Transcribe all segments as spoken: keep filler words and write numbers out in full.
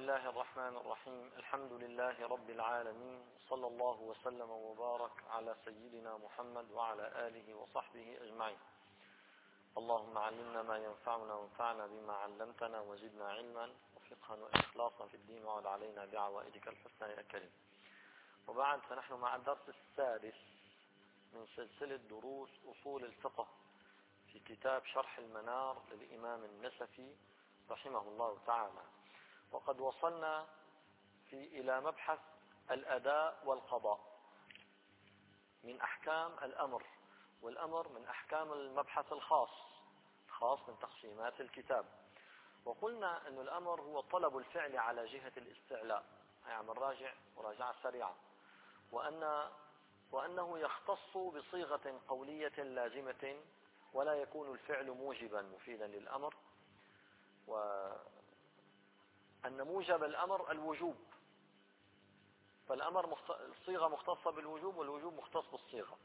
الله الرحمن الرحيم. الحمد لله رب العالمين، صلى الله وسلم وبارك على سيدنا محمد وعلى آله وصحبه أجمعين. اللهم علمنا ما ينفعنا وانفعنا بما علمتنا وزدنا علما وفقها وإخلاصا في الدين وعد علينا بعوائدك الحسنى يا كريم. وبعد، فنحن مع الدرس السادس من سلسلة دروس أصول الفقه في كتاب شرح المنار للإمام النسفي رحمه الله تعالى. وقد وصلنا في إلى مبحث الأداء والقضاء من أحكام الأمر، والأمر من أحكام المبحث الخاص خاص من تقسيمات الكتاب. وقلنا أن الأمر هو طلب الفعل على جهة الاستعلاء، يعني نراجع مراجعة سريعة، وأن وأنه يختص بصيغة قولية لازمة ولا يكون الفعل موجبا مفيدا للأمر، وأن موجب الأمر الوجوب، فالأمر مخت... الصيغة مختصة بالوجوب والوجوب مختص بالصيغة،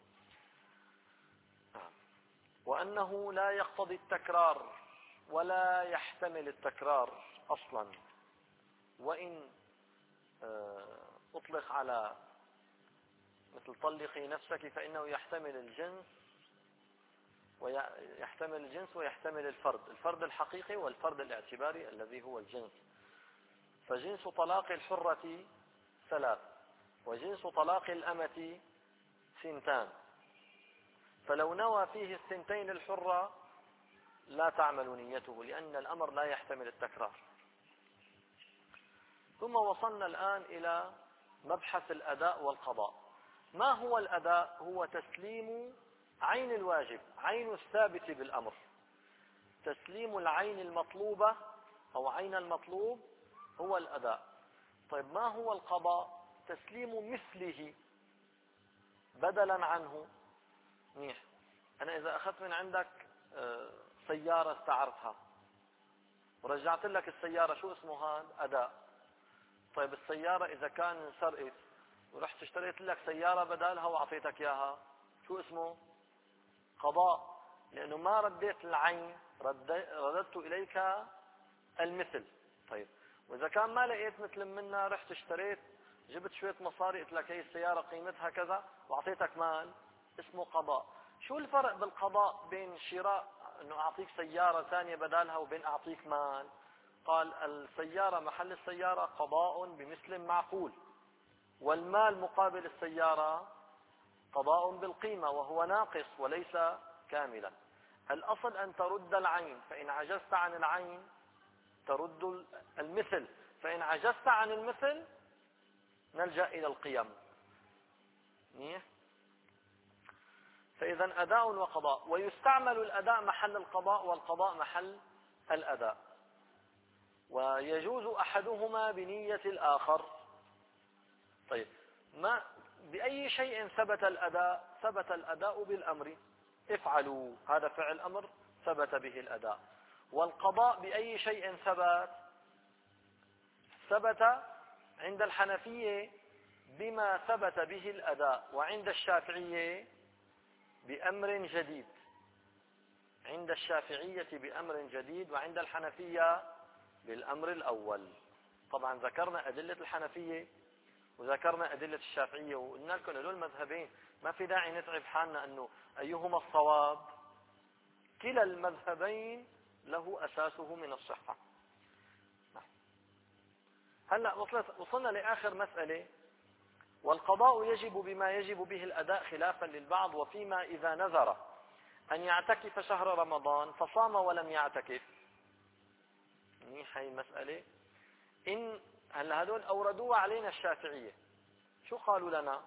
وأنه لا يقتضي التكرار ولا يحتمل التكرار أصلا، وإن أطلق على مثل طلقي نفسك فإنه يحتمل الجنس ويحتمل الجنس ويحتمل الفرد الفرد الحقيقي والفرد الاعتباري الذي هو الجنس. فجنس طلاق الحرة ثلاث، وجنس طلاق الأمة سنتان، فلو نوى فيه السنتين الحرة لا تعمل نيته، لأن الأمر لا يحتمل التكرار. ثم وصلنا الآن إلى مبحث الأداء والقضاء. ما هو الأداء؟ هو تسليم عين الواجب، عين الثابت بالأمر، تسليم العين المطلوبة أو عين المطلوب هو الأداء. طيب ما هو القضاء؟ تسليم مثله بدلا عنه. منيح، أنا إذا أخذت من عندك سيارة استعرتها ورجعت لك السيارة، شو اسمه هذا؟ أداء. طيب السيارة إذا كان انسرقت ورحت اشتريت لك سيارة بدالها وأعطيتك إياها، شو اسمه؟ قضاء، لأنه ما رديت العين، رددت إليك المثل. طيب وإذا كان ما لقيت مثل منها، رحت اشتريت، جبت شوية مصاري، قلت لك هي السيارة قيمتها كذا وأعطيتك مال، اسمه قضاء. شو الفرق بالقضاء بين شراء أنه أعطيك سيارة ثانية بدالها وبين أعطيك مال؟ قال السيارة محل السيارة قضاء بمثل معقول، والمال مقابل السيارة قضاء بالقيمة وهو ناقص وليس كاملا. الأصل أن ترد العين، فإن عجزت عن العين ترد المثل، فإن عجزت عن المثل نلجأ إلى القيم. فإذا أداء وقضاء، ويستعمل الأداء محل القضاء والقضاء محل الأداء، ويجوز أحدهما بنية الآخر. طيب ما بأي شيء ثبت الأداء؟ ثبت الأداء بالأمر، افعلوا، هذا فعل أمر ثبت به الأداء. والقضاء بأي شيء ثبت؟ ثبت عند الحنفية بما ثبت به الأداء، وعند الشافعية بأمر جديد، عند الشافعية بأمر جديد، وعند الحنفية بالأمر الأول. طبعا ذكرنا أدلة الحنفية وذكرنا أدلة الشافعية، وقلنا لكم هذول المذهبين ما في داعي نتعب حالنا أنه أيهما الصواب، كلا المذهبين له أساسه من الصحة. هلأ وصلنا لآخر مسألة، والقضاء يجب بما يجب به الأداء خلافا للبعض، وفيما إذا نذر أن يعتكف شهر رمضان فصام ولم يعتكف. هي مسألة إن هلا هذول أوردوها علينا الشافعية، شو قالوا لنا؟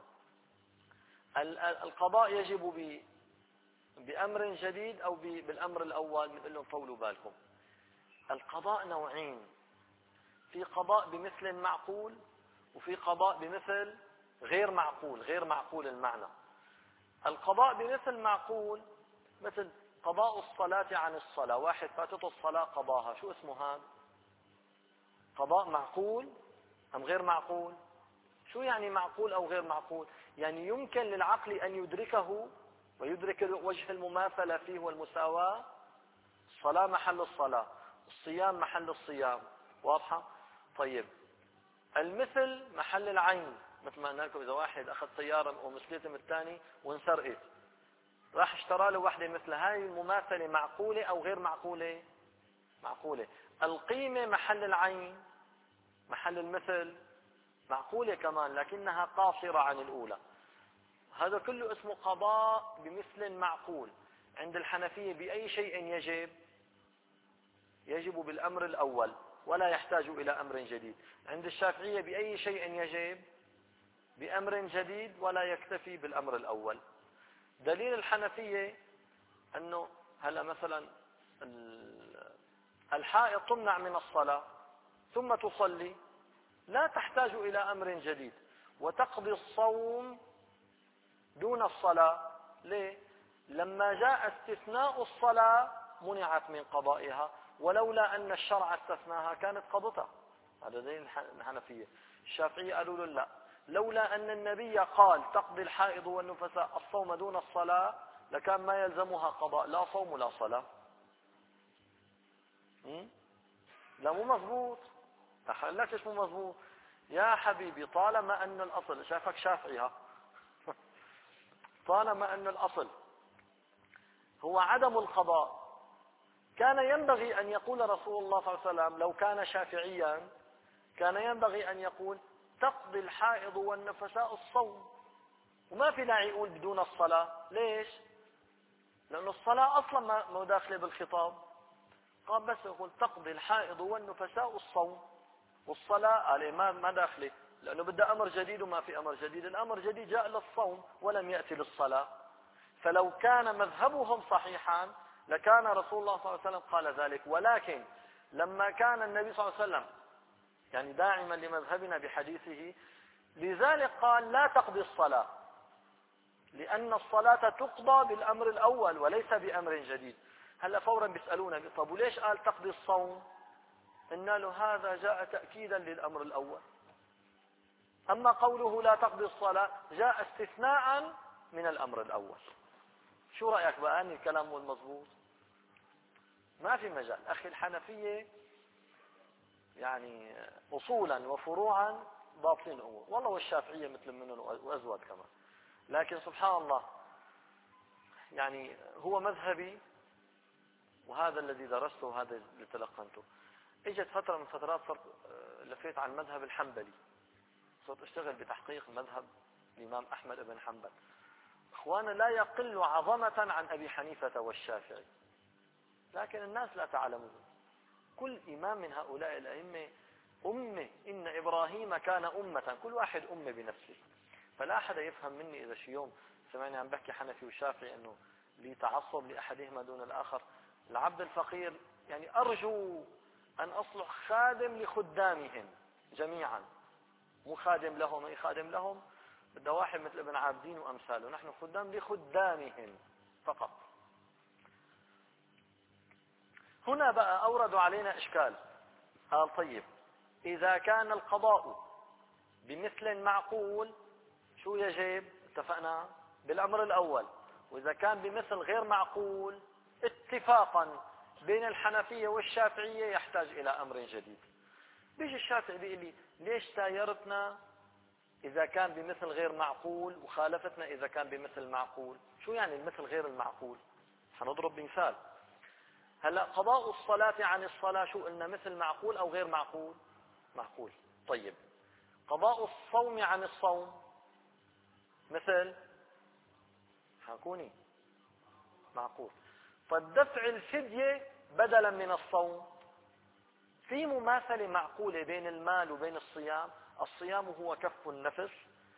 القضاء يجب بأمر جديد أو بالأمر الأول. بنقول لهم طولوا بالكم، القضاء نوعين، في قضاء بمثل معقول وفي قضاء بمثل غير معقول، غير معقول المعنى. القضاء بمثل معقول مثل قضاء الصلاة عن الصلاة، واحد فاتته الصلاة قضاها، شو اسمه هذا؟ قضاء معقول أم غير معقول؟ شو يعني معقول أو غير معقول؟ يعني يمكن للعقل أن يدركه ويدرك وجه المماثلة فيه والمساواة. الصلاة محل الصلاة، الصيام محل الصيام، واضحة؟ طيب المثل محل العين، مثل ما قلنا لكم إذا واحد أخذ سيارة ومثلتها من الثاني وانسرقت، راح اشترى له واحدة مثل هاي المماثلة، معقولة أو غير معقولة؟ معقولة. القيمة محل العين، محل المثل، معقولة كمان، لكنها قاصرة عن الأولى. هذا كله اسمه قضاء بمثل معقول. عند الحنفية بأي شيء يجب؟ يجب بالأمر الأول ولا يحتاج إلى أمر جديد. عند الشافعية بأي شيء يجب؟ بأمر جديد ولا يكتفي بالأمر الأول. دليل الحنفية أنه هلا مثلا الحائض تمنع من الصلاة ثم تصلي، لا تحتاج إلى أمر جديد، وتقضي الصوم دون الصلاة. ليه؟ لما جاء استثناء الصلاة منعت من قضائها، ولولا أن الشرع استثناها كانت قضتها. هذا دليل الحنفية. الشافعية قالوا له لا، لولا أن النبي قال تقضي الحائض والنفساء الصوم دون الصلاة لكان ما يلزمها قضاء لا صوم ولا صلاة. لا مو مضبوط. أقول لك إيش مو مضبوط يا حبيبي؟ طالما أن الأصل، شافك شافعي ها طالما أن الأصل هو عدم القضاء، كان ينبغي أن يقول رسول الله صلى الله عليه وسلم لو كان شافعيا، كان ينبغي أن يقول تقضي الحائض والنفساء الصوم، وما في داعي يقول بدون الصلاة. ليش؟ لأن الصلاة أصلا ما داخلة بالخطاب. قال بس يقول تقضي الحائض والنفساء الصوم، والصلاة عليه ما ما داخله، لأنه بدأ أمر جديد وما في أمر جديد. الأمر جديد جاء للصوم ولم يأتي للصلاة. فلو كان مذهبهم صحيحا لكان رسول الله صلى الله عليه وسلم قال ذلك، ولكن لما كان النبي صلى الله عليه وسلم يعني داعما لمذهبنا بحديثه، لذلك قال لا تقضي الصلاة، لأن الصلاة تقضى بالأمر الأول وليس بأمر جديد. هلا فورا بيسألونا طب وليش قال تقضي الصوم؟ قلنا له هذا جاء تأكيدا للأمر الأول، أما قوله لا تقضي الصلاة جاء استثناء من الأمر الأول. شو رأيك بقى أن الكلام مو المضبوط؟ ما في مجال. أخي الحنفية يعني أصولا وفروعا ضابطين الأمور، والله والشافعية مثل منهم وأزود كمان. لكن سبحان الله يعني هو مذهبي وهذا الذي درسته وهذا اللي تلقنته. اجت فترة من فترات صرت لفيت على المذهب الحنبلي، صرت اشتغل بتحقيق مذهب الإمام أحمد بن حنبل. اخوانا لا يقل عظمة عن أبي حنيفة والشافعي، لكن الناس لا تعلمون. كل إمام من هؤلاء الأئمة أمة، إن إبراهيم كان أمة، كل واحد أمة بنفسه. فلا أحد يفهم مني إذا شي يوم سمعني عم بحكي حنفي وشافعي أنه لي تعصب لأحدهما دون الآخر. العبد الفقير يعني أرجو أن أصلح خادم لخدامهم جميعا، مو خادم لهم أي خادم لهم، بده واحد مثل ابن عابدين وأمثاله. نحن خدام لخدامهم فقط. هنا بقى أوردوا علينا إشكال. قال طيب إذا كان القضاء بمثل معقول شو يجب؟ اتفقنا بالأمر الأول. وإذا كان بمثل غير معقول اتفاقا بين الحنفية والشافعية يحتاج إلى أمر جديد. بيجي الشافعي بيقول لي ليش سايرتنا إذا كان بمثل غير معقول وخالفتنا إذا كان بمثل معقول؟ شو يعني المثل غير المعقول؟ حنضرب مثال. هلا قضاء الصلاة عن الصلاة شو قلنا؟ مثل معقول أو غير معقول؟ معقول. طيب قضاء الصوم عن الصوم مثل حكوني معقول. فالدفع الفدية بدلا من الصوم في مماثلة معقولة بين المال وبين الصيام. الصيام هو كف النفس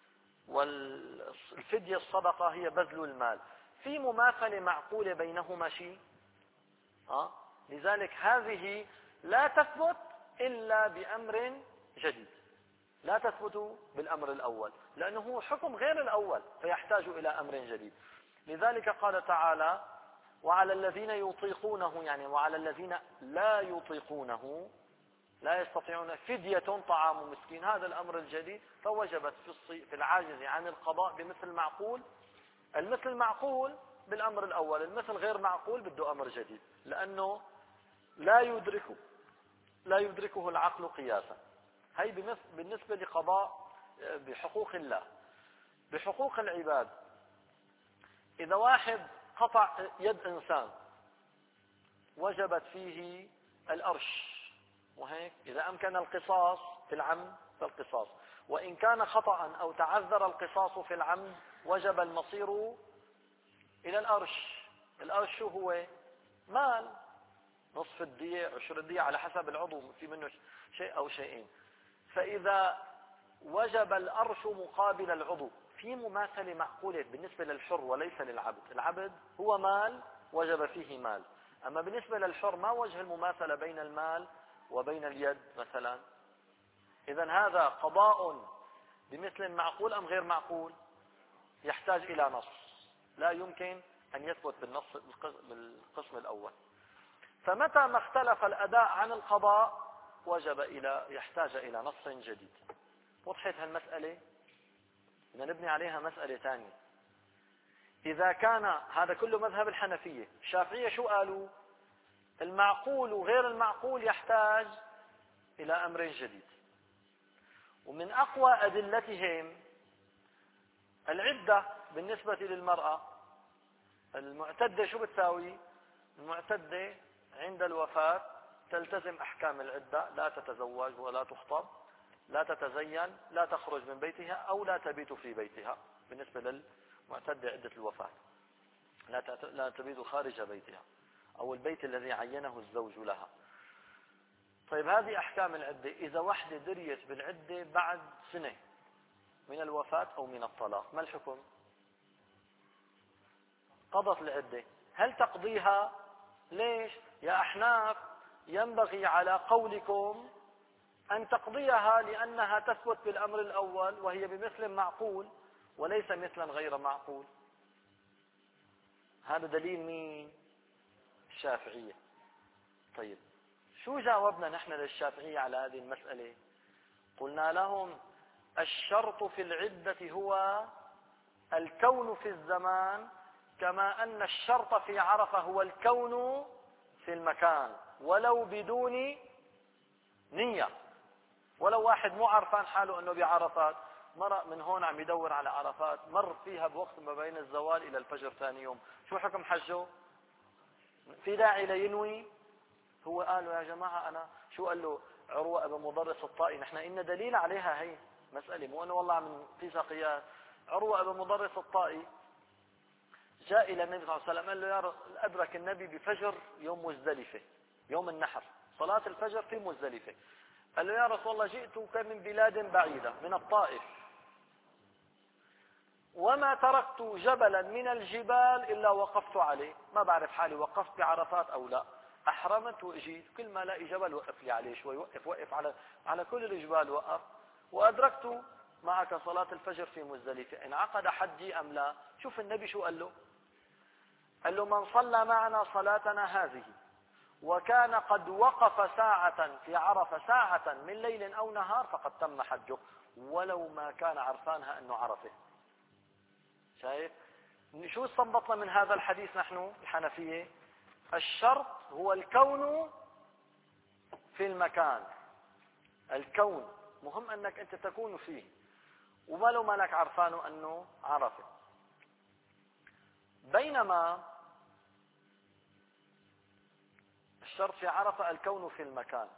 والفدية الصدقة هي بذل المال، في مماثلة معقولة بينهما شيء. أه؟ لذلك هذه لا تثبت إلا بأمر جديد، لا تثبت بالأمر الأول لأنه هو حكم غير الأول فيحتاج إلى أمر جديد. لذلك قال تعالى وعلى الذين يطيقونه، يعني وعلى الذين لا يطيقونه لا يستطيعون فدية طعام مسكين. هذا الأمر الجديد فوجبت في العاجز عن القضاء بمثل معقول. المثل معقول بالأمر الأول، المثل غير معقول بده أمر جديد لأنه لا يدركه لا يدركه العقل قياسا. هي بالنسبة لقضاء بحقوق الله. بحقوق العباد، إذا واحد قطع يد إنسان وجبت فيه الأرش، وهيك إذا أمكن القصاص في العمد فالقصاص، وإن كان خطأ أو تعذر القصاص في العمد وجب المصير إلى الأرش. الأرش شو هو؟ مال، نصف الدية، عشر الدية، على حسب العضو، في منه شيء أو شيئين. فإذا وجب الأرش مقابل العضو في مماثلة معقولة بالنسبة للحر وليس للعبد. العبد هو مال وجب فيه مال، أما بالنسبة للحر ما وجه المماثلة بين المال وبين اليد مثلا؟ إذن هذا قضاء بمثل معقول أم غير معقول؟ يحتاج إلى نص، لا يمكن أن يثبت بالنص بالقسم الأول. فمتى ما اختلف الأداء عن القضاء وجب إلى يحتاج إلى نص جديد. وضحت هالمسألة؟ بدنا نبني عليها مسألة ثانية. إذا كان هذا كله مذهب الحنفية، الشافعية شو قالوا؟ المعقول وغير المعقول يحتاج إلى أمر جديد. ومن أقوى أدلتهم العدة بالنسبة للمرأة المعتدة. شو بتساوي؟ المعتدة عند الوفاة تلتزم أحكام العدة، لا تتزوج ولا تخطب، لا تتزين، لا تخرج من بيتها أو لا تبيت في بيتها. بالنسبة للمعتدة عدة الوفاة لا تبيت خارج بيتها أو البيت الذي عينه الزوج لها. طيب هذه أحكام العدة. إذا وحدة دريت بالعدة بعد سنة من الوفاة أو من الطلاق، ما الحكم؟ قضت العدة. هل تقضيها؟ ليش؟ يا أحناف ينبغي على قولكم أن تقضيها لأنها تثبت بالأمر الأول وهي بمثل معقول وليس مثلا غير معقول. هذا دليل مين؟ الشافعية. طيب شو جاوبنا نحن للشافعية على هذه المسألة؟ قلنا لهم الشرط في العدة هو الكون في الزمان، كما أن الشرط في عرفة هو الكون في المكان ولو بدون نية. ولو واحد مو عرفان حاله أنه بعرفات، مرق من هون عم يدور على عرفات، مر فيها بوقت ما بين الزوال إلى الفجر ثاني يوم، شو حكم حجه؟ في داعي لينوي؟ هو قالوا يا جماعة أنا شو قال له عروة ابن مضرس الطائي؟ نحن إن دليل عليها هي مسألة، مو أنه والله عم في قياس. عروة ابن مضرس الطائي جاء إلى النبي صلى الله عليه وسلم قال له يا رسول، أدرك النبي بفجر يوم مزدلفة، يوم النحر، صلاة الفجر في مزدلفة. قال له يا رسول الله جئتك من بلاد بعيدة من الطائف وما تركت جبلا من الجبال إلا وقفت عليه، ما بعرف حالي وقفت بعرفات أو لا، أحرمت وإجيت كل ما لاقي جبل وقف لي عليه شوي، وقف وقف على على كل الجبال وقف، وأدركت معك صلاة الفجر في مزدلفة، انعقد حجي أم لا؟ شوف النبي شو قال له؟ قال له من صلى معنا صلاتنا هذه وكان قد وقف ساعة في عرفة ساعة من ليل أو نهار فقد تم حجه ولو ما كان عرفانها أنه عرفه. شايف؟ شو استنبطنا من هذا الحديث نحن الحنفية؟ الشرط هو الكون في المكان. الكون مهم أنك أنت تكون فيه، وما لو مالك عرفانه أنه عرفه. بينما الشرط في عرفة الكون في المكان.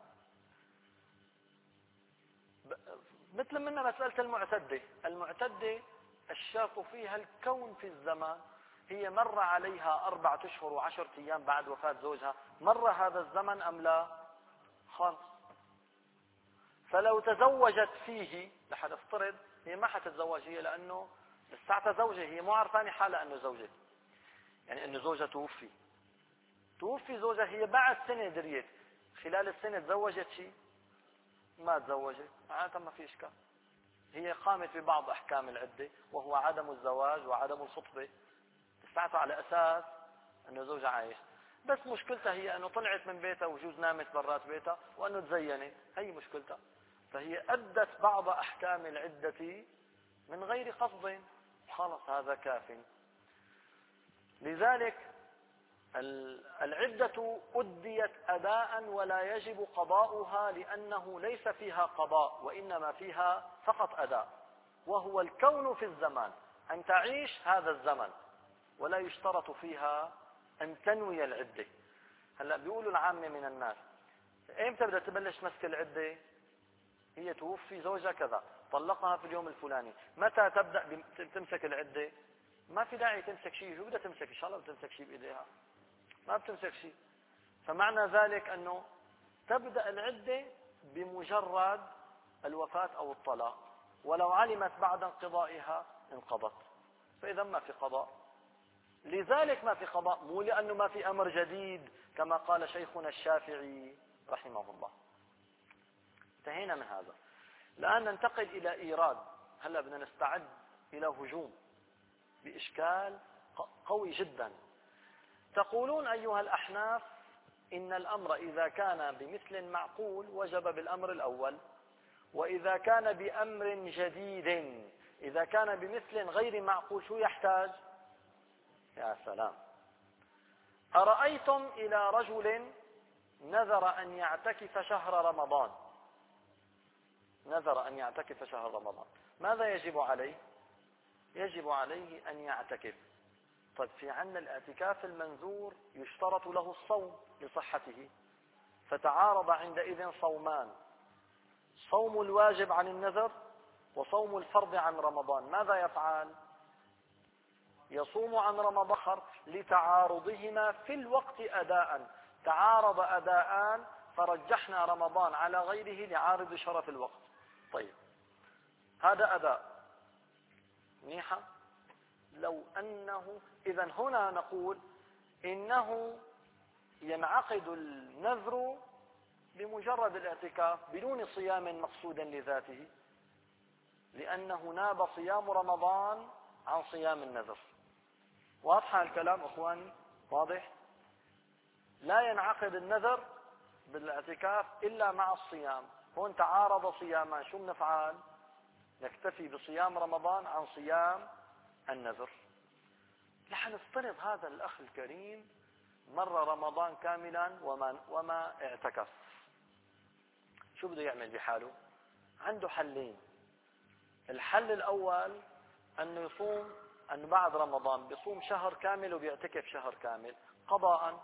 مثل منا مسألة المعتدة. المعتدة الشرط فيها الكون في الزمان، هي مر عليها أربعة أشهر وعشرة أيام بعد وفاة زوجها، مر هذا الزمن أم لا؟ خالص. فلو تزوجت فيه، لحد افترض هي ما حتتزوج هي لأنه لساتها زوجة، هي مو عارفاني حالها أنه زوجة، يعني أنه زوجها توفي توفي زوجها، هي بعد سنة دريت، خلال السنة تزوجت شيء؟ ما تزوجت، معناتها ما في إشكال. هي قامت ببعض أحكام العدة وهو عدم الزواج وعدم الخطبة، تستعطى على أساس أنه زوجها عايش، بس مشكلتها هي أنه طلعت من بيتها وجوز نامت برات بيتها وأنه تزينت، هي مشكلتها. فهي أدت بعض أحكام العدة من غير قصد، خلص هذا كاف. لذلك العدة أديت أداء ولا يجب قضاؤها لأنه ليس فيها قضاء وإنما فيها فقط أداء، وهو الكون في الزمان، أن تعيش هذا الزمن، ولا يشترط فيها أن تنوي العدة. هلأ بيقولوا العامة من الناس ايمتى بدها تبلش مسك العدة؟ هي توفي زوجها كذا، طلقها في اليوم الفلاني، متى تبدأ تمسك العدة؟ ما في داعي تمسك شيء، شو بدها تمسك؟ ان شاء الله بتمسك شيء بايديها؟ ما بتمسك شيء. فمعنى ذلك انه تبدأ العدة بمجرد الوفاة او الطلاق، ولو علمت بعد انقضائها انقضت، فاذا ما في قضاء. لذلك ما في قضاء، مو لانه ما في امر جديد كما قال شيخنا الشافعي رحمه الله. انتهينا من هذا. الآن ننتقل إلى إيراد. هلا بدنا نستعد إلى هجوم بإشكال قوي جدا. تقولون أيها الأحناف إن الأمر إذا كان بمثل معقول وجب بالأمر الأول، وإذا كان بأمر جديد، إذا كان بمثل غير معقول شو يحتاج؟ يا سلام. أرأيتم إلى رجل نذر أن يعتكف شهر رمضان، نذر أن يعتكف شهر رمضان، ماذا يجب عليه؟ يجب عليه أن يعتكف. طيب في عنا الاعتكاف المنذور يشترط له الصوم لصحته، فتعارض عندئذ صومان: صوم الواجب عن النذر وصوم الفرض عن رمضان. ماذا يفعل؟ يصوم عن رمضان لتعارضهما في الوقت أداء، تعارض أداءان فرجحنا رمضان على غيره لعارض شرف الوقت. طيب هذا أداء منيحة. لو أنه إذا هنا نقول إنه ينعقد النذر بمجرد الاعتكاف بدون صيام مقصودا لذاته، لأنه ناب صيام رمضان عن صيام النذر. واضح الكلام أخواني؟ واضح؟ لا ينعقد النذر بالاعتكاف إلا مع الصيام. هون تعارض صيامان، شو بنفعل؟ نكتفي بصيام رمضان عن صيام النذر. نحن نفترض هذا الأخ الكريم مر رمضان كاملا وما, وما اعتكف، شو بده يعمل بحاله؟ عنده حلين. الحل الأول أنه يصوم، أنه بعد رمضان بيصوم شهر كامل وبيعتكف شهر كامل قضاء،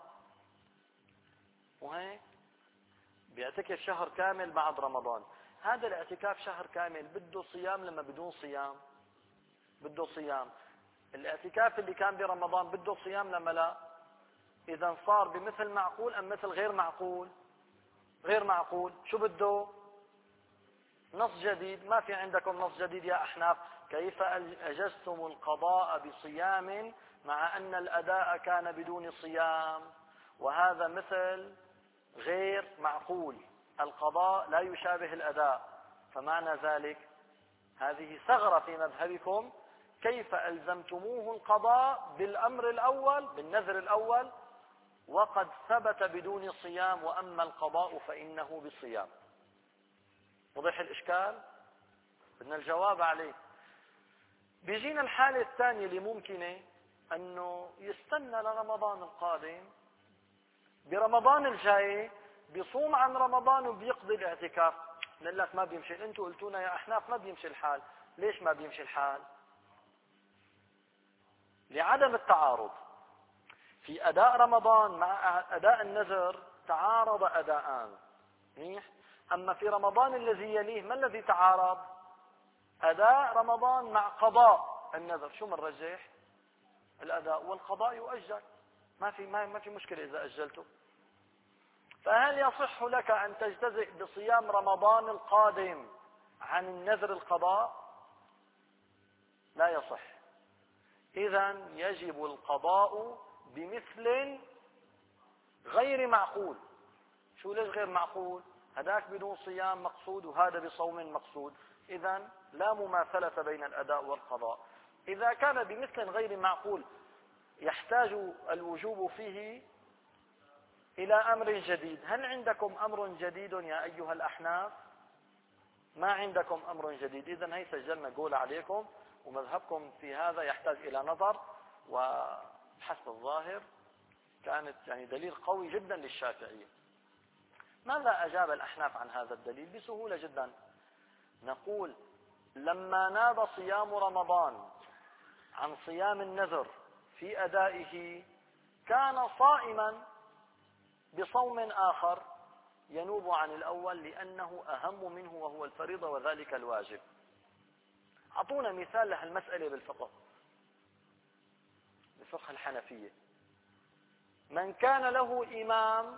وهيك بيعتكف شهر كامل بعد رمضان. هذا الاعتكاف شهر كامل بده صيام لما بدون صيام؟ بده صيام. الاعتكاف اللي كان برمضان بده صيام لما لا؟ إذا صار بمثل معقول أم مثل غير معقول؟ غير معقول. شو بده؟ نص جديد. ما في عندكم نص جديد يا أحناف. كيف أجزتم القضاء بصيام مع أن الأداء كان بدون صيام؟ وهذا مثل غير معقول، القضاء لا يشابه الأداء، فمعنى ذلك هذه ثغرة في مذهبكم. كيف ألزمتموه القضاء بالأمر الأول بالنذر الأول وقد ثبت بدون صيام، وأما القضاء فإنه بالصيام؟ وضح الإشكال؟ بدنا الجواب عليه. بيجينا الحالة الثانية اللي ممكنة أنه يستنى لرمضان القادم، برمضان الجاي بيصوم عن رمضان وبيقضي الاعتكاف. نقول لك ما بيمشي، انتوا قلتونا يا أحناف ما بيمشي الحال. ليش ما بيمشي الحال؟ لعدم التعارض. في أداء رمضان مع أداء النذر تعارض أداءان، منيح. أما في رمضان الذي يليه ما الذي تعارض؟ أداء رمضان مع قضاء النذر. شو منرجح؟ الأداء، والقضاء يؤجل، ما في ما في مشكلة إذا أجلته. فهل يصح لك أن تجتزئ بصيام رمضان القادم عن النذر القضاء؟ لا يصح. إذن يجب القضاء بمثل غير معقول. شو ليش غير معقول؟ هذاك بدون صيام مقصود وهذا بصوم مقصود، إذن لا مماثلة بين الأداء والقضاء. إذا كان بمثل غير معقول يحتاج الوجوب فيه إلى أمر جديد. هل عندكم أمر جديد يا أيها الأحناف؟ ما عندكم أمر جديد. إذن هي سجلنا قول عليكم، ومذهبكم في هذا يحتاج إلى نظر، وحسب الظاهر كانت يعني دليل قوي جدا للشافعية. ماذا أجاب الأحناف عن هذا الدليل؟ بسهولة جدا، نقول لما ناب صيام رمضان عن صيام النذر في أدائه كان صائما بصوم آخر ينوب عن الأول لأنه أهم منه وهو الفريضة وذلك الواجب. أعطونا مثال لهالمسألة بالفقه، بفقه الحنفية. من كان له إمام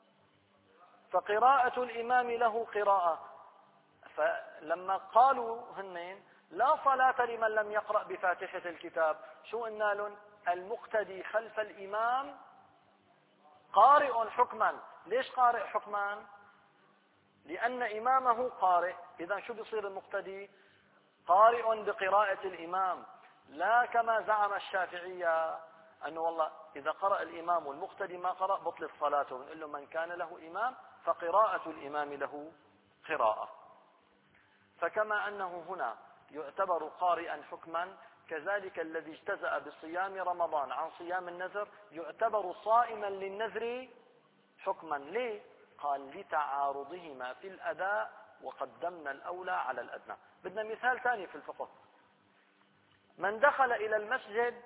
فقراءة الإمام له قراءة، فلما قالوا هنين لا صلاة لمن لم يقرأ بفاتحة الكتاب، شو قلنا لهم؟ المقتدي خلف الإمام قارئ حكما. ليش قارئ حكما؟ لأن إمامه قارئ. إذا شو بيصير المقتدي؟ قارئ بقراءة الإمام، لا كما زعم الشافعية أنه والله إذا قرأ الإمام والمقتدي ما قرأ بطلت صلاته. بنقول له من كان له إمام فقراءة الإمام له قراءة. فكما أنه هنا يعتبر قارئا حكما، كذلك الذي اجتزأ بصيام رمضان عن صيام النذر يعتبر صائما للنذر حكما. ليه؟ قال لتعارضهما في الأداء وقدمنا الأولى على الأدنى. بدنا مثال ثاني في الفقه. من دخل إلى المسجد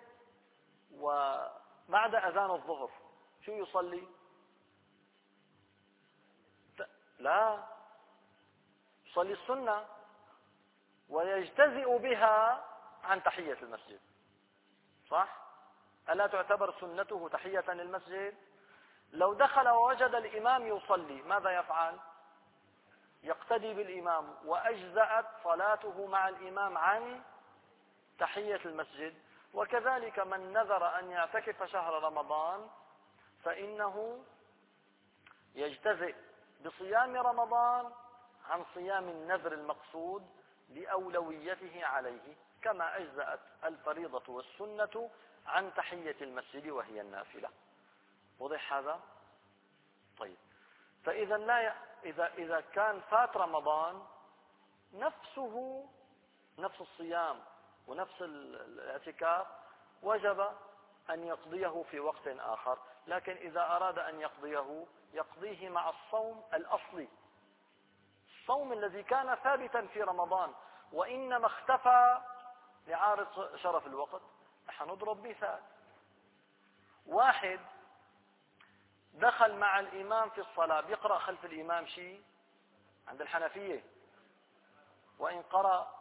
وبعد أذان الظهر شو يصلي؟ لا، يصلي السنة ويجتزئ بها عن تحية المسجد، صح؟ ألا تعتبر سنته تحية للمسجد؟ لو دخل ووجد الإمام يصلي ماذا يفعل؟ يقتدي بالإمام وأجزأت صلاته مع الإمام عن تحية المسجد. وكذلك من نذر أن يعتكف شهر رمضان فإنه يجتزئ بصيام رمضان عن صيام النذر المقصود لأولويته عليه، كما أجزأت الفريضة والسنة عن تحية المسجد وهي النافلة. وضح هذا؟ طيب، فإذا لا ي... إذا إذا كان فات رمضان نفسه نفس الصيام ونفس الاعتكاف وجب أن يقضيه في وقت آخر، لكن إذا أراد أن يقضيه يقضيه مع الصوم الأصلي، الصوم الذي كان ثابتا في رمضان وإنما اختفى لعارض شرف الوقت. حنضرب مثال. واحد دخل مع الإمام في الصلاة بيقرأ خلف الإمام شيء عند الحنفية، وإن قرأ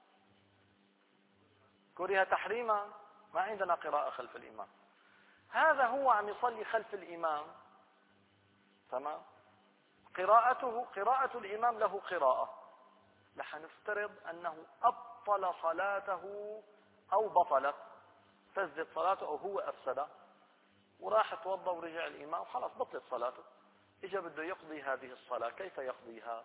كره تحريما، ما عندنا قراءة خلف الإمام. هذا هو عم يصلي خلف الإمام، تمام؟ قراءته قراءة الإمام له قراءة، نحن نفترض أنه أبطل صلاته أو بطلت، فسدت صلاته أو هو أفسد، وراح توضأ ورجع الإمام خلاص بطلت صلاته، إجا بده يقضي هذه الصلاة. كيف يقضيها؟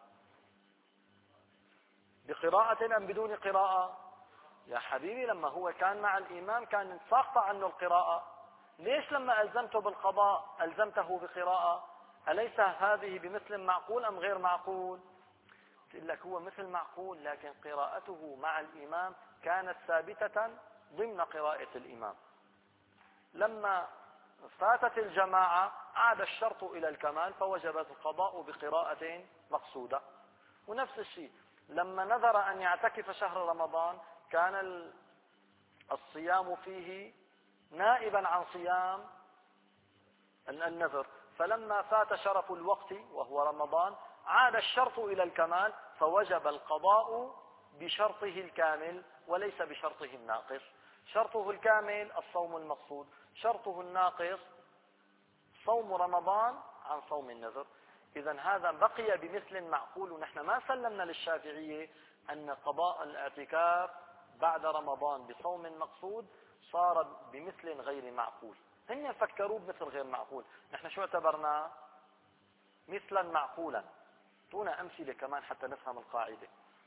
بقراءة أم بدون قراءة؟ يا حبيبي لما هو كان مع الإمام كان ساقطة عنه القراءة، ليش لما ألزمته بالقضاء ألزمته بقراءة؟ أليس هذه بمثل معقول أم غير معقول؟ قلت لك هو مثل معقول، لكن قراءته مع الإمام كانت ثابتة ضمن قراءة الإمام. لما فاتت الجماعة عاد الشرط إلى الكمال فوجبت القضاء بقراءة مقصودة. ونفس الشيء لما نذر أن يعتكف شهر رمضان كان الصيام فيه نائبا عن صيام النذر، فلما فات شرف الوقت وهو رمضان عاد الشرط إلى الكمال فوجب القضاء بشرطه الكامل وليس بشرطه الناقص. شرطه الكامل الصوم المقصود، شرطه الناقص صوم رمضان عن صوم النذر. إذن هذا بقي بمثل معقول، ونحن ما سلمنا للشافعية أن قضاء الاعتكاف بعد رمضان بصوم مقصود صار بمثل غير معقول. هن فكروا بمثل غير معقول، نحن شو اعتبرنا؟ مثلا معقولا. تونا أمثلة كمان حتى نفهم القاعدة.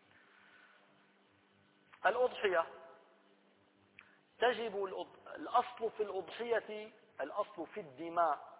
الأضحية تجب الأصل في الأضحية، الأصل في الدماء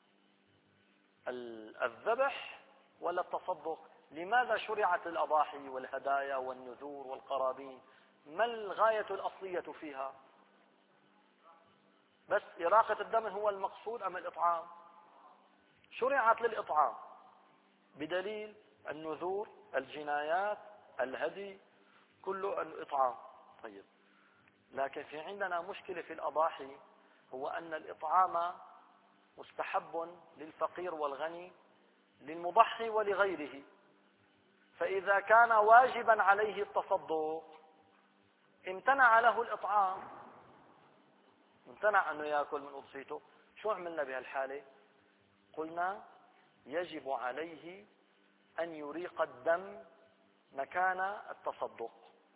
الذبح ولا التصدق؟ لماذا شرعت الأضاحي والهدايا والنذور والقرابين؟ ما الغاية الأصلية فيها؟ بس إراقة الدم هو المقصود أم الإطعام؟ شرعت للإطعام بدليل النذور، الجنايات، الهدي، كله الإطعام. طيب، لكن في عندنا مشكلة في الأضاحي، هو أن الإطعام مستحب للفقير والغني، للمضحي ولغيره. فإذا كان واجبا عليه التصدق امتنع له الإطعام، امتنع أنه يأكل من أضحيته. شو عملنا بهالحالة؟ قلنا يجب عليه أن يريق الدم مكان التصدق.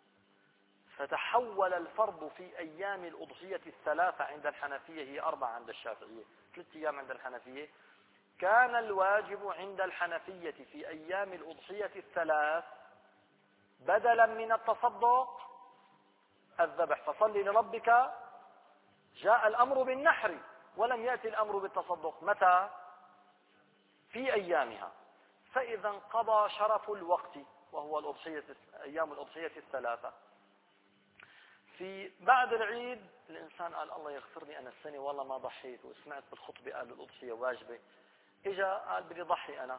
فتحول الفرض في أيام الأضحية الثلاثة عند الحنفية، هي أربعة عند الشافعية، ثلاثة أيام عند الحنفية. كان الواجب عند الحنفية في أيام الأضحية الثلاث بدلا من التصدق الذبح. فصل لربك، جاء الأمر بالنحر ولم يأتي الأمر بالتصدق. متى؟ في أيامها. فإذا انقضى شرف الوقت وهو الأضحية، أيام الأضحية الثلاثة. في بعد العيد الإنسان قال الله يغفر لي، أنا السنة والله ما ضحيت، وسمعت بالخطبة قال الأضحية واجبة، إجا قال بدي ضحي أنا.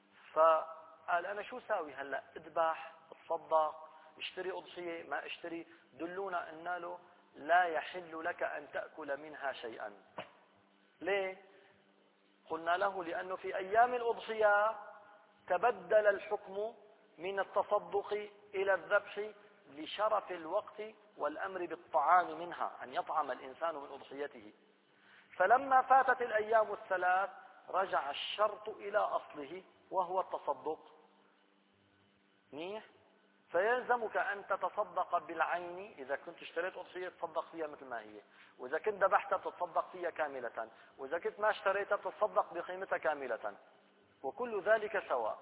فقال أنا شو ساوي هلأ؟ اذبح، اتصدق، اشتري أضحية، ما اشتري؟ دلونا أن له لا يحل لك أن تأكل منها شيئا. ليه؟ قلنا له لأنه في أيام الأضحية تبدل الحكم من التصدق إلى الذبح لشرف الوقت والأمر بالطعام منها، أن يطعم الإنسان من أضحيته. فلما فاتت الأيام الثلاث رجع الشرط إلى أصله وهو التصدق. منيح؟ فيلزمك أن تتصدق بالعين. إذا كنت اشتريت أضحية تصدق فيها مثل ما هي، وإذا كنت ذبحتها تتصدق فيها كاملة، وإذا كنت ما اشتريتها تتصدق بقيمتها كاملة، وكل ذلك سواء.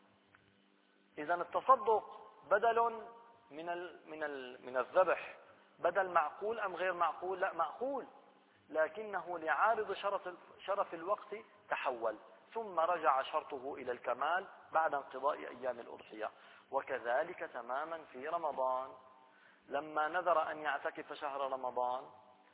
إذا التصدق بدل من ال من ال من الذبح، بدل معقول أم غير معقول؟ لا، معقول، لكنه لعارض شرف شرف الوقت تحول، ثم رجع شرطه إلى الكمال بعد انقضاء أيام الأضحية. وكذلك تماما في رمضان، لما نذر أن يعتكف شهر رمضان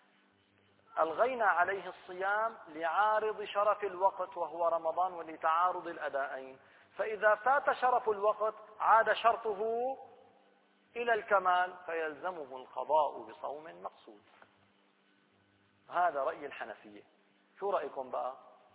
ألغينا عليه الصيام لعارض شرف الوقت وهو رمضان ولتعارض الأداءين. فإذا فات شرف الوقت عاد شرطه إلى الكمال، فيلزمه القضاء بصوم مقصود. هذا رأي الحنفية. شو رأيكم بقى؟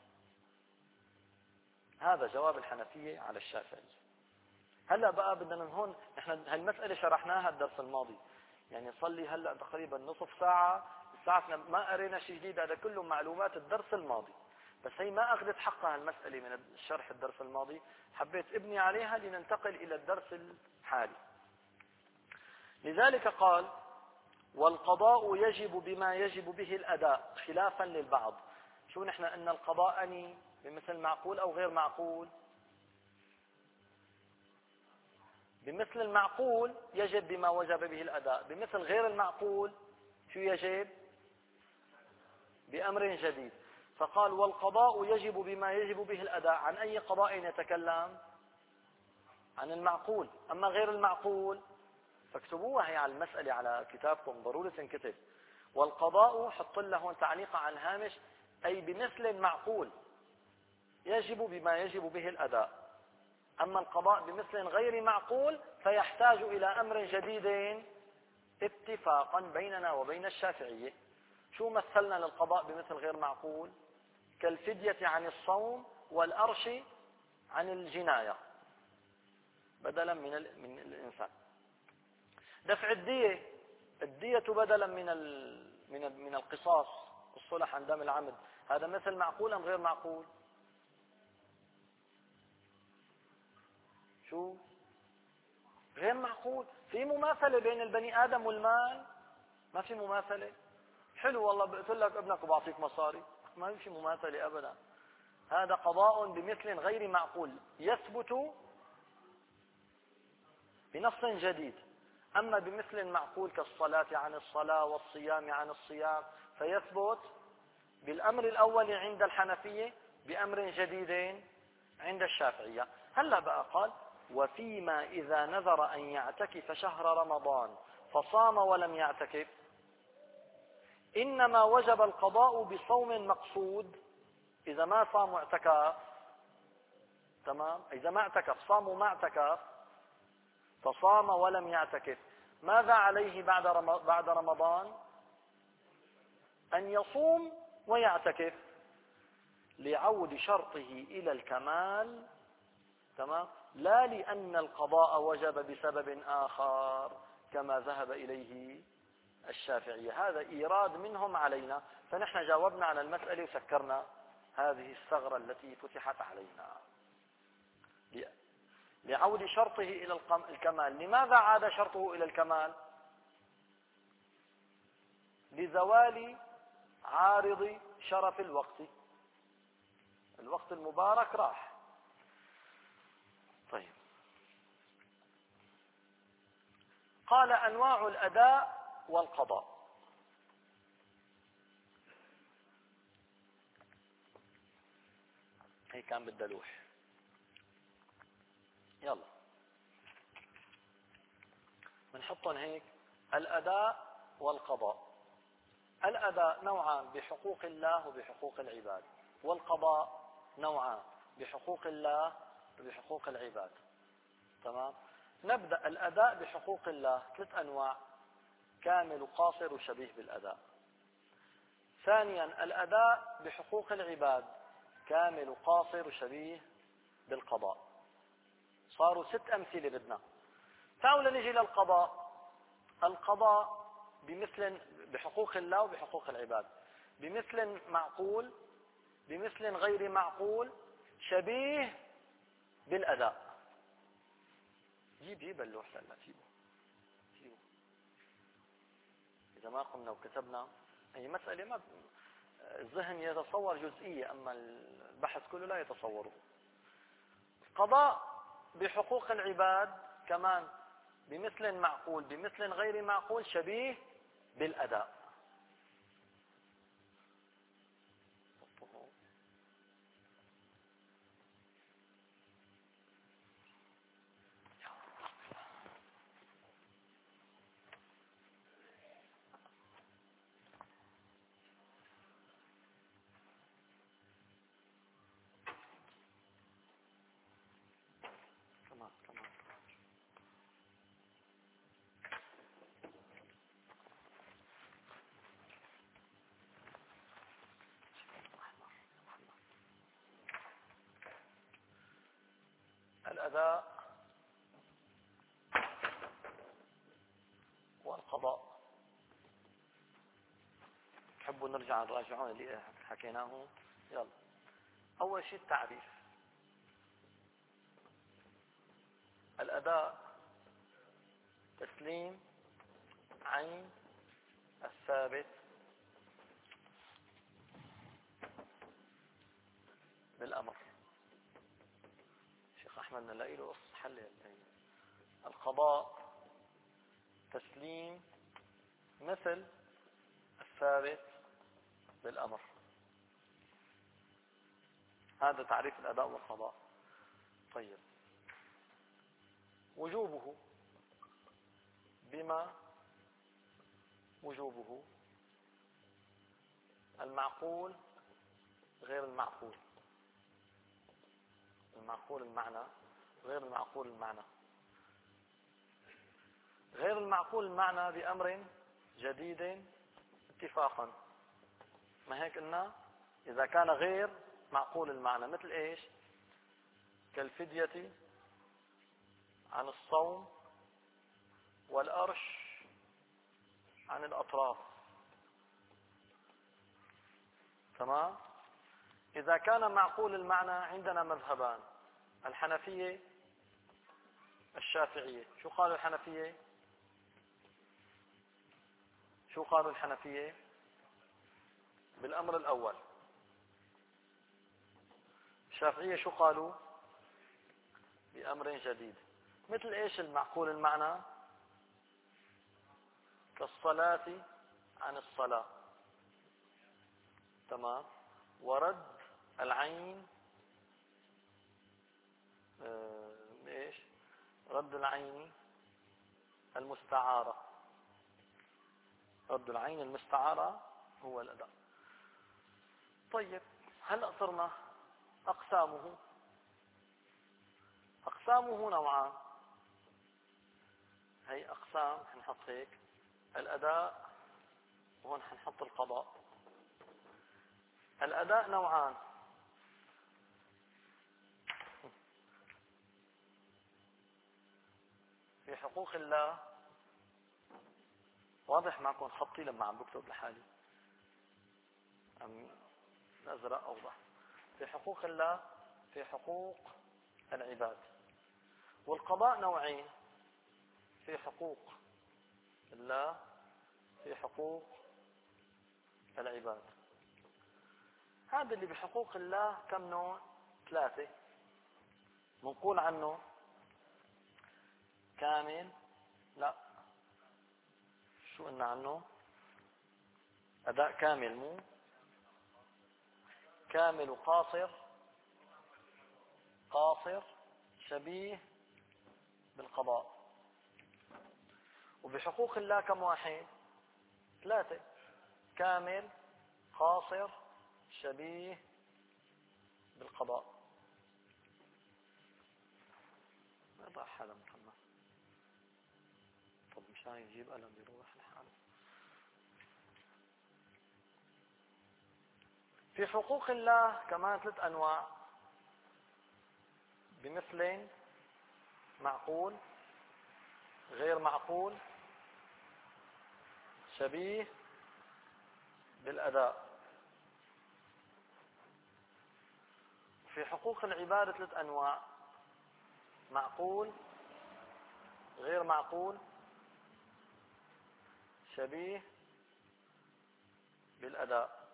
هذا جواب الحنفية على الشافعي. هلا بقى بدنا من هون، نحن هالمسألة شرحناها الدرس الماضي، يعني صلي هلا تقريبا نصف ساعة، الساعة ما قرينا شيء جديد، هذا كله معلومات الدرس الماضي، بس هي ما أخذت حقها المسألة من الشرح الدرس الماضي، حبيت ابني عليها لننتقل إلى الدرس الحالي. لذلك قال: والقضاء يجب بما يجب به الأداء خلافا للبعض. شو نحن أن القضاء أني بمثل معقول أو غير معقول؟ بمثل المعقول يجب بما وجب به الأداء، بمثل غير المعقول شو يجب؟ بأمر جديد. فقال: والقضاء يجب بما يجب به الأداء. عن أي قضاء يتكلم؟ عن المعقول. أما غير المعقول فاكتبوها هي على المسألة على كتابكم، ضروري تنكتب. والقضاء حط له تعليق على الهامش، أي بمثل معقول يجب بما يجب به الأداء. أما القضاء بمثل غير معقول فيحتاج إلى أمر جديد اتفاقا بيننا وبين الشافعية. شو مثلنا للقضاء بمثل غير معقول؟ كالفدية عن الصوم والأرش عن الجناية بدلا من من الإنسان. دفع الدية، الدية بدلا من من من القصاص، الصلح عن دم العمد، هذا مثل معقول أم غير معقول؟ شو؟ غير معقول. في مماثلة بين البني آدم والمال؟ ما في مماثلة. حلو والله بقتل لك ابنك وبعطيك مصاري، ما يمشي مماثلة أبدا. هذا قضاء بمثل غير معقول يثبت بنص جديد. أما بمثل معقول كالصلاة عن الصلاة والصيام عن الصيام فيثبت بالأمر الأول عند الحنفية بأمر جديد عند الشافعية. هلا بقى قال: وفيما إذا نذر أن يعتكف شهر رمضان فصام ولم يعتكف، إنما وجب القضاء بصوم مقصود. إذا ما صاموا اعتكاف، تمام، إذا ما اعتكف، صاموا ما اعتكف، فصام ولم يعتكف، ماذا عليه بعد بعد رمضان؟ أن يصوم ويعتكف لعود شرطه إلى الكمال، تمام، لا لأن القضاء وجب بسبب آخر كما ذهب إليه الشافعية. هذا إيراد منهم علينا، فنحن جاوبنا على المسألة وسكرنا هذه الثغرة التي فتحت علينا. لعود شرطه إلى الكمال. لماذا عاد شرطه إلى الكمال؟ لزوال عارض شرف الوقت، الوقت المبارك راح. طيب، قال أنواع الأداء والقضاء. هي كان بدها لوح، يلا بنحطهم هيك. الأداء والقضاء. الأداء نوعان، بحقوق الله وبحقوق العباد، والقضاء نوعان، بحقوق الله وبحقوق العباد. تمام. نبدأ الأداء بحقوق الله، ثلاث أنواع: كامل وقاصر وشبيه بالأداء. ثانيا الأداء بحقوق العباد، كامل وقاصر وشبيه بالقضاء. صاروا ست أمثلة بدنا. تعالوا نجي للقضاء. القضاء بمثل بحقوق الله وبحقوق العباد، بمثل معقول، بمثل غير معقول، شبيه بالأداء. جيب جيب اللوح لنا، جيبه جيبه. إذا ما قمنا وكتبنا أي مسألة، ما الذهن يتصور جزئية، أما البحث كله لا يتصوره. قضاء بحقوق العباد كمان بمثل معقول، بمثل غير معقول، شبيه بالأداء. كمان كمان الأداء والقضاء. تحبوا نرجع نراجعون اللي حكيناه؟ يلا. أول شيء التعريف. الأداء تسليم عين الثابت بالأمر. شيخ أحمد نلاقي له قص حل. القضاء تسليم مثل الثابت بالأمر. هذا تعريف الأداء والقضاء. طيب، وجوبه. بما وجوبه؟ المعقول غير المعقول، المعقول المعنى غير المعقول المعنى. غير المعقول المعنى بأمر جديد اتفاقا. ما هيك قلنا؟ إذا كان غير معقول المعنى، مثل إيش؟ كالفدية عن الصوم والأرش عن الأطراف. تمام. إذا كان معقول المعنى عندنا مذهبان: الحنفية الشافعية. شو قالوا الحنفية؟ شو قالوا الحنفية بالأمر الأول؟ الشافعية شو قالوا؟ بأمر جديد. مثل إيش المعقول المعنى؟ كالصلاة عن الصلاة. تمام. ورد العين، اه ايش؟ رد العين المستعارة. رد العين المستعارة هو الأداء. طيب هلأ صرنا أقسامه. أقسامه نوعان. هي أقسام حنحط هيك الأداء، وهون حنحط القضاء. الأداء نوعان. في حقوق الله، واضح معكم خطي لما عم بكتب لحالي، عم الأزرق أوضح. في حقوق الله، في حقوق العباد. والقضاء نوعين، في حقوق الله، في حقوق العباد. هذا اللي بحقوق الله كم نوع؟ ثلاثة. منقول عنه كامل، لا شو قلنا عنه؟ أداء كامل، مو كامل وقاصر، قاصر شبيه بالقضاء. وبحقوق الله كم واحد؟ ثلاثة. كامل، قاصر، شبيه بالقضاء. ما ضاع هذا محمد. طب مشان يجيب قلم يروح لحاله. في حقوق الله كمان ثلاث أنواع: بمثل، معقول، غير معقول، شبيه بالأداء. في حقوق العباد ثلاث أنواع: معقول، غير معقول، شبيه بالأداء.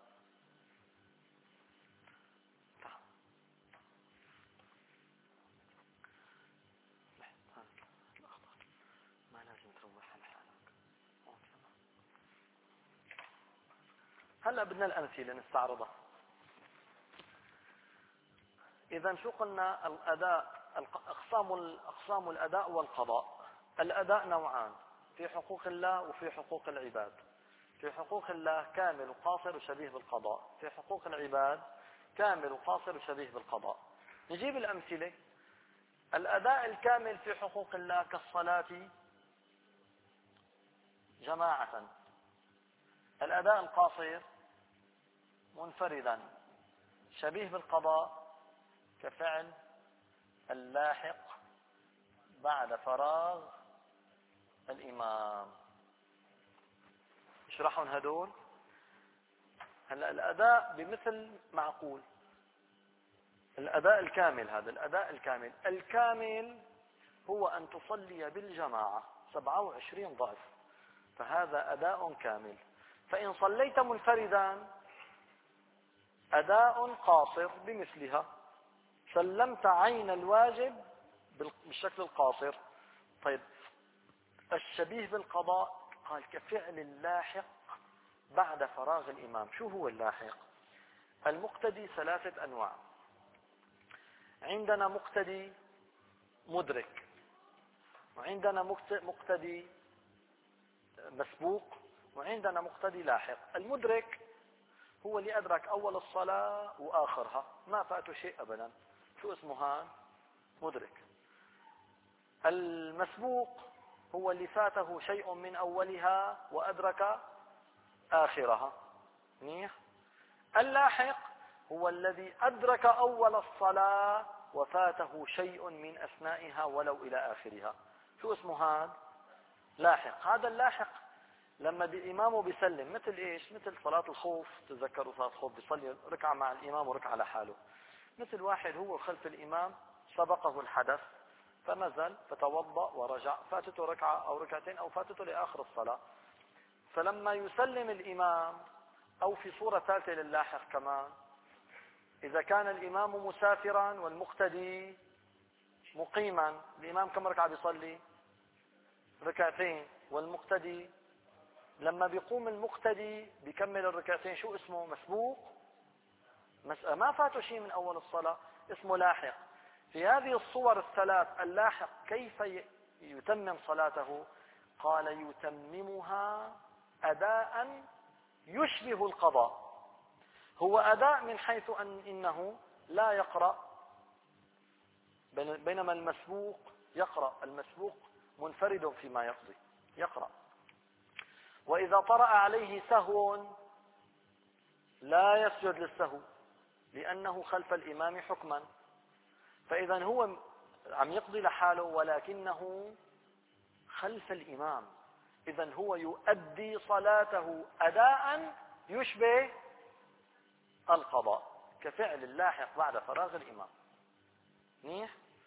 ما لازم تروح لحالك. هلا بدنا الأمثلة نستعرضها. إذا شو قلنا؟ الأداء، أقسام أقسام الأداء والقضاء. الأداء نوعان: في حقوق الله وفي حقوق العباد. في حقوق الله كامل وقاصر وشبيه بالقضاء. في حقوق العباد كامل وقاصر وشبيه بالقضاء. نجيب الأمثلة. الأداء الكامل في حقوق الله كالصلاة جماعة. الأداء القاصر منفردا، شبيه بالقضاء كفعل اللاحق بعد فراغ الإمام. اشرحهم هدول. هلا الأداء بمثل معقول، الأداء الكامل. هذا الأداء الكامل. الكامل هو أن تصلي بالجماعة سبعة وعشرين ضعف، فهذا أداء كامل. فإن صليت منفردا أداء قاصر بمثلها، سلمت عين الواجب بالشكل القاصر. طيب الشبيه بالقضاء قال كفعل اللاحق بعد فراغ الإمام. شو هو اللاحق؟ المقتدي ثلاثة أنواع. عندنا مقتدي مدرك، وعندنا مقتدي مسبوق، وعندنا مقتدي لاحق. المدرك هو اللي أدرك أول الصلاة وآخرها، ما فاته شيء أبدا. شو اسمه هان؟ مدرك. المسبوق هو اللي فاته شيء من أولها وأدرك آخرها. منيح. اللاحق هو الذي أدرك أول الصلاة وفاته شيء من أثنائها ولو إلى آخرها. شو اسمه هذا؟ لاحق. هذا اللاحق لما الإمام بيسلم، مثل إيش؟ مثل صلاة الخوف. تذكروا صلاة الخوف بيصلي ركعة مع الإمام وركعة لحاله. مثل واحد هو خلف الإمام سبقه الحدث فنزل فتوضأ ورجع، فاتته ركعة أو ركعتين أو فاتته لآخر الصلاة. فلما يسلم الإمام، أو في صورة ثالثة للاحق كمان، إذا كان الإمام مسافرا والمقتدي مقيما، الإمام كم ركعة بيصلي؟ ركعتين. والمقتدي لما بيقوم المقتدي بيكمل الركعتين. شو اسمه؟ مسبوق. ما فاته شيء من أول الصلاة، اسمه لاحق. في هذه الصور الثلاث اللاحق كيف يتمم صلاته؟ قال يتممها أداء يشبه القضاء. هو أداء من حيث أن إنه لا يقرأ، بينما المسبوق يقرأ. المسبوق منفرد فيما يقضي، يقرأ. وإذا طرأ عليه سهو لا يسجد للسهو لأنه خلف الإمام حكما. فإذا هو عم يقضي لحاله ولكنه خلف الإمام، إذا هو يؤدي صلاته أداء يشبه القضاء كفعل اللاحق بعد فراغ الإمام. منيح؟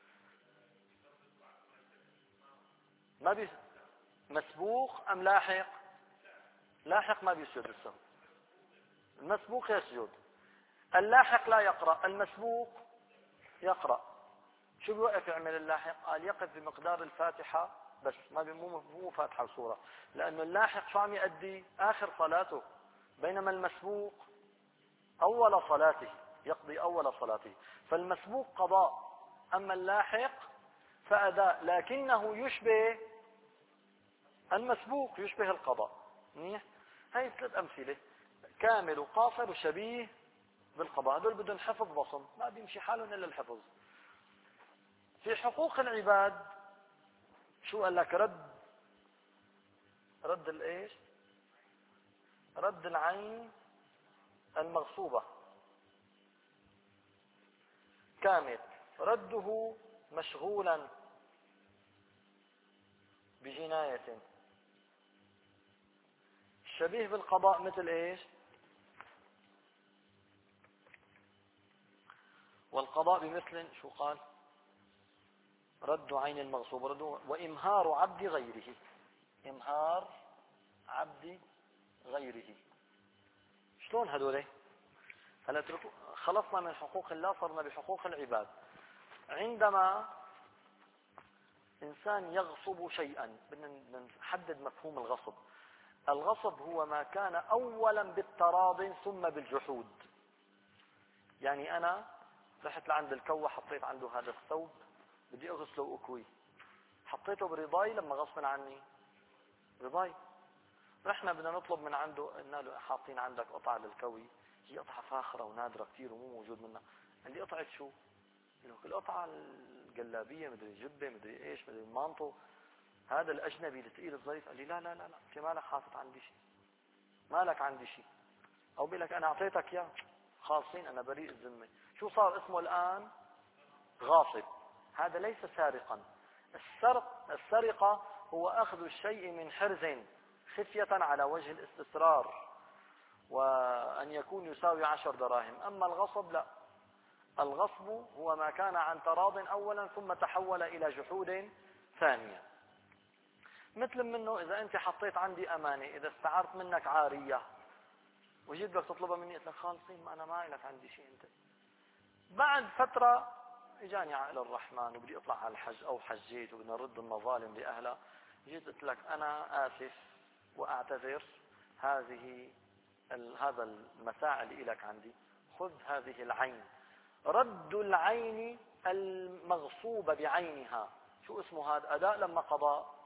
ما بي مسبوق أم لاحق؟ لاحق ما بيسجد للسهو، المسبوق يسجد. اللاحق لا يقرأ، المسبوق يقرأ. شو بيوقف يعمل اللاحق؟ قال يقف بمقدار الفاتحة بس، ما مو مو فاتحة وسورة، لأنه اللاحق شو عم يؤدي؟ آخر صلاته، بينما المسبوق أول صلاته، يقضي أول صلاته. فالمسبوق قضاء، أما اللاحق فأداء، لكنه يشبه المسبوق، يشبه القضاء. منيح؟ هاي ثلاث أمثلة، كامل وقاصر وشبيه بالقضاء. هذول بدهم حفظ بصم، ما بيمشي حالهم إلا الحفظ. في حقوق العباد شو قال لك؟ رد رد الايش؟ رد العين المغصوبة كامل، رده مشغولا بجناية. الشبيه بالقضاء مثل ايش؟ والقضاء بمثل شو قال؟ رد عين المغصوب، رد وإمهار عبد غيره، إمهار عبد غيره. شلون هذول؟ هلا خلصنا من حقوق الله، صرنا بحقوق العباد. عندما إنسان يغصب شيئا، بدنا نحدد مفهوم الغصب. الغصب هو ما كان أولا بالتراض ثم بالجحود. يعني أنا رحت لعند الكوة، حطيت عنده هذا الثوب، بدي أغسله وأكويه، حطيته برضاي لما غصبا عني رضاي. رحنا بدنا نطلب من عنده، قلنا له حاطين عندك قطعة للكوي، هي قطعة فاخرة ونادرة كثير ومو موجود منها. قال لي قطعة شو؟ قلت له القطعة الجلابية، مدري الجبة، مدري ايش، مدري المانطو، هذا الأجنبي الثقيل الظريف. قال لي لا لا لا لا، في مالك حاطط عندي شيء؟ مالك عندي شيء؟ أو بيقول لك أنا أعطيتك إياه، خالصين أنا بريء الذمة. شو صار اسمه الآن؟ غاصب. هذا ليس سارقا. السرق السرقة هو أخذ الشيء من حرز خفية على وجه الاستسرار، وأن يكون يساوي عشر دراهم. أما الغصب لا، الغصب هو ما كان عن تراض أولا ثم تحول إلى جحود ثانية. مثل منه إذا أنت حطيت عندي أمانة، إذا استعرت منك عارية وجيت بدك تطلبها مني، قلت لك خالصين ما أنا ما لك عندي شيء. أنت بعد فترة اجاني عائل الرحمن وبدي اطلع على الحج او حجيت وبدنا نرد المظالم لاهلها، جيت قلت لك انا اسف واعتذر، هذه هذا المتاع اللي لك عندي، خذ هذه العين. رد العين المغصوبة بعينها شو اسمه؟ هذا اداء لما قضاء؟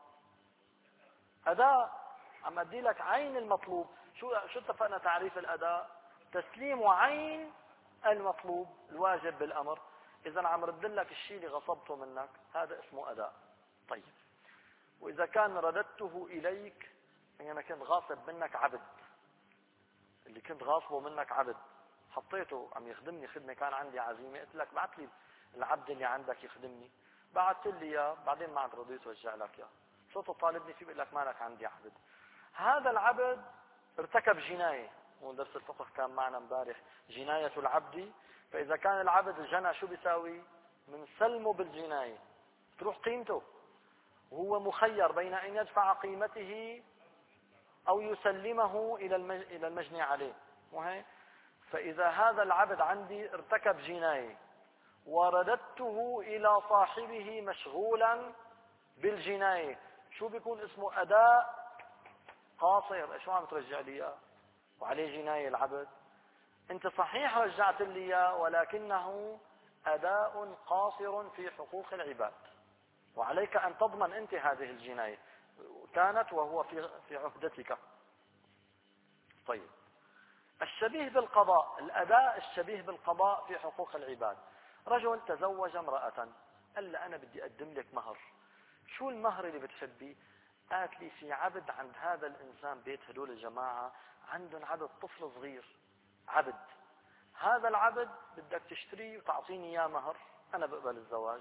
اداء. عم ادي لك عين المطلوب. شو شو اتفقنا تعريف الاداء؟ تسليم عين المطلوب الواجب بالامر. إذا عم رد لك الشيء اللي غصبته منك، هذا اسمه أداء. طيب، وإذا كان رددته إليك، يعني أنا كنت غاصب منك عبد، اللي كنت غاصبه منك عبد، حطيته عم يخدمني خدمة، كان عندي عزيمة، قلت لك بعت لي العبد اللي عندك يخدمني، بعت لي إياه، بعدين ما عاد رضيت وجع لك إياه، شو تطالبني فيه؟ بقول لك مالك عندي عبد. هذا العبد ارتكب جناية، ودرس الفقه كان معنا امبارح، جناية العبد. فإذا كان العبد جنى شو بيساوي؟ من سلمه بالجناية تروح قيمته، وهو مخير بين أن يدفع قيمته أو يسلمه إلى إلى المجني عليه. وهي فإذا هذا العبد عندي ارتكب جناية ورددته إلى صاحبه مشغولا بالجناية، شو بيكون اسمه؟ أداء قاصر. شو عم ترجع لي إياه وعليه جناية العبد؟ انت صحيح رجعت لي اياه، ولكنه اداء قاصر في حقوق العباد، وعليك ان تضمن انت هذه الجناية كانت وهو في في عهدتك. طيب، الشبيه بالقضاء، الأداء الشبيه بالقضاء في حقوق العباد. رجل تزوج امرأة، قال لها أنا بدي أقدم لك مهر. شو المهر اللي بتحبيه؟ قالت لي في عبد عند هذا الإنسان بيت هدول الجماعة عندهم عبد طفل صغير، عبد، هذا العبد بدك تشتريه وتعطيني إياه مهر، أنا بقبل الزواج.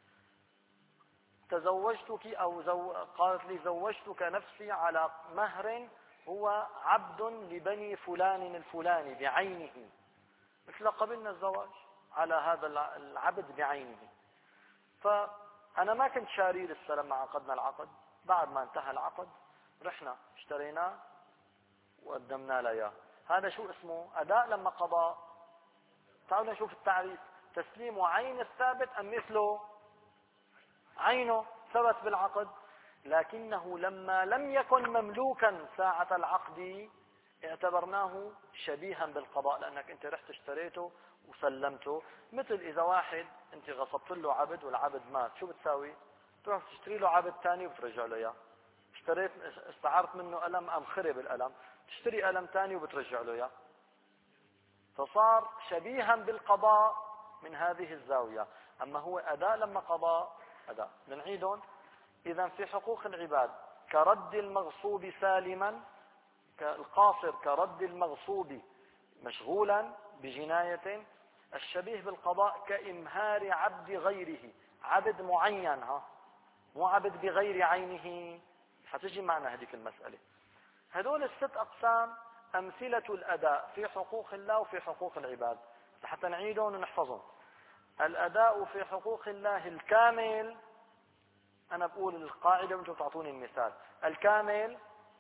تزوجتك أو زو... قالت لي زوجتك نفسي على مهر هو عبد لبني فلان الفلاني بعينه، مثل قبلنا الزواج على هذا العبد بعينه. فأنا ما كنت شاري لسه لما عقدنا العقد، بعد ما انتهى العقد رحنا اشتريناه وقدمنا له اياه. هذا شو اسمه؟ أداء لما قضاء. تعالوا نشوف التعريف. تسليم عين الثابت أم مثله؟ عينه ثبت بالعقد، لكنه لما لم يكن مملوكا ساعة العقد اعتبرناه شبيها بالقضاء، لأنك أنت رحت اشتريته وسلمته. مثل إذا واحد أنت غصبت له عبد والعبد مات، شو بتساوي؟ تروح تشتري له عبد ثاني وبترجع له إياه. اشتريت استعرت منه قلم أم خرب القلم، تشتري قلم ثاني وبترجع له إياه. فصار شبيها بالقضاء من هذه الزاوية. أما هو أداء لما قضاء أداء. نعيدهم. إذا في حقوق العباد كرد المغصوب سالما، القاصر كرد المغصوب مشغولا بجناية. الشبيه بالقضاء كإمهار عبد غيره، عبد معين، ها مو عبد بغير عينه، حتجي معنا هذيك المسألة. هذول الست أقسام أمثلة الأداء في حقوق الله وفي حقوق العباد، حتى نعيدهم ونحفظهم. الأداء في حقوق الله الكامل، أنا بقول القاعدة وأنتم تعطوني المثال. الكامل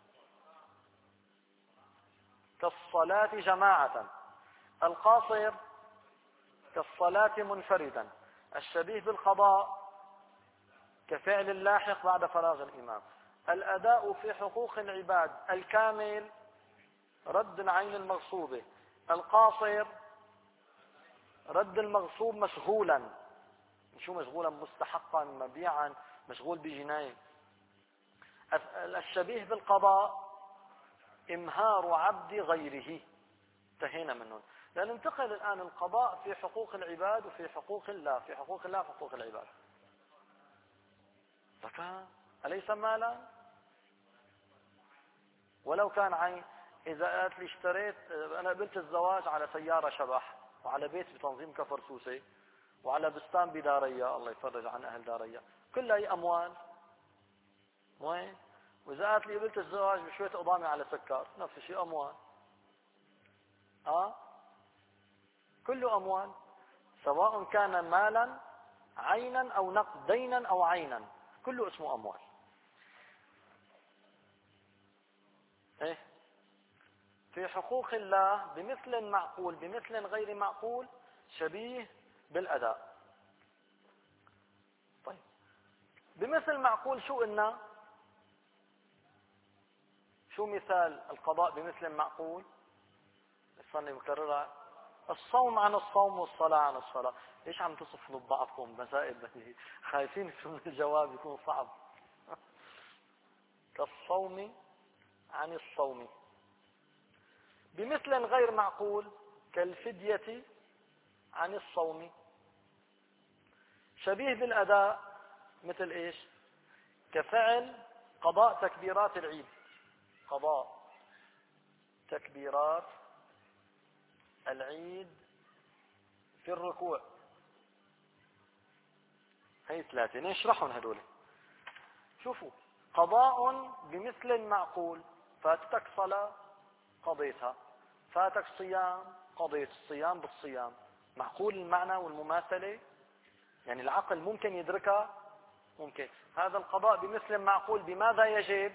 كالصلاة جماعة، القاصر كالصلاة منفردا. الشبيه بالقضاء كفعل اللاحق بعد فراغ الإمام. الأداء في حقوق العباد الكامل رد العين المغصوبة، القاصر رد المغصوب مشغولا. شو مشغولا؟ مستحقا، مبيعا، مشغول بجناية. الشبيه بالقضاء إمهار عبد غيره. انتهينا منهم. لننتقل الآن القضاء في حقوق العباد وفي حقوق الله، في حقوق الله في حقوق العباد. زكاة أليس مالا؟ ولو كان عين. إذا قالت لي اشتريت، أنا قبلت الزواج على سيارة شبح، وعلى بيت بتنظيم كفر سوسي، وعلى بستان بدارية، الله يفرج عن أهل دارية، كلها هي أموال. وين؟ وإذا قالت لي قبلت الزواج بشوية قضامي على سكر، نفس الشيء أموال. آه؟ كله أموال، سواء كان مالا عينا أو نقد، دينا أو عينا، كله اسمه أموال. إيه؟ في حقوق الله بمثل معقول بمثل غير معقول شبيه بالأداء. طيب بمثل معقول شو قلنا؟ شو مثال القضاء بمثل معقول؟ استني بكررها. الصوم عن الصوم والصلاة عن الصلاة. ليش عم تصفوا ببعضكم مسائل خايفين من الجواب يكون صعب؟ كالصوم عن الصوم. بمثل غير معقول كالفدية عن الصوم. شبيه بالأداء مثل إيش؟ كفعل قضاء تكبيرات العيد، قضاء تكبيرات العيد في الركوع. هي ثلاثة نشرحهم هدول. شوفوا، قضاء بمثل معقول، فاتتك صلاة قضيتها، فاتك صيام قضيت الصيام بالصيام. معقول المعنى والمماثلة، يعني العقل ممكن يدركها، ممكن. هذا القضاء بمثل معقول بماذا يجب؟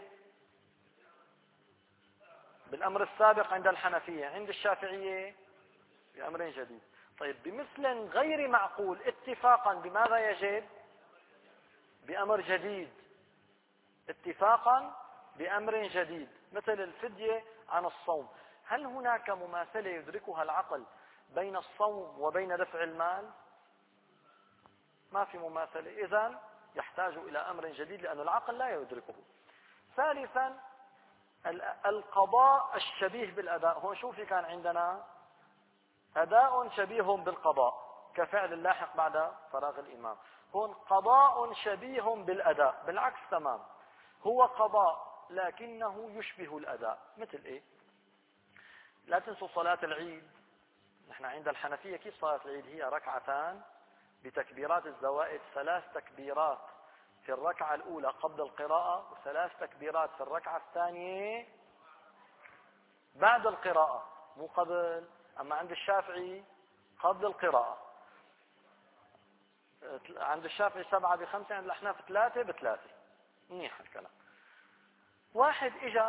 بالأمر السابق عند الحنفية، عند الشافعية بأمر جديد. طيب بمثل غير معقول اتفاقا بماذا يجب؟ بأمر جديد، اتفاقا بأمر جديد، مثل الفدية عن الصوم. هل هناك مماثلة يدركها العقل بين الصوم وبين دفع المال؟ ما في مماثلة. إذن يحتاج إلى أمر جديد لأن العقل لا يدركه. ثالثا القضاء الشبيه بالأداء. هون شوفي كان عندنا أداء شبيه بالقضاء كفعل اللاحق بعد فراغ الإمام. هون قضاء شبيه بالأداء، بالعكس تمام، هو قضاء لكنه يشبه الأداء. مثل إيه؟ لا تنسوا صلاة العيد، نحن عند الحنفية كيف صلاة العيد؟ هي ركعتان بتكبيرات الزوائد، ثلاث تكبيرات في الركعة الأولى قبل القراءة، وثلاث تكبيرات في الركعة الثانية بعد القراءة، مو قبل. أما عند الشافعي قبل القراءة. عند الشافعي سبعة بخمسة، عند الأحناف ثلاثة بثلاثة. منيح الكلام. واحد إجا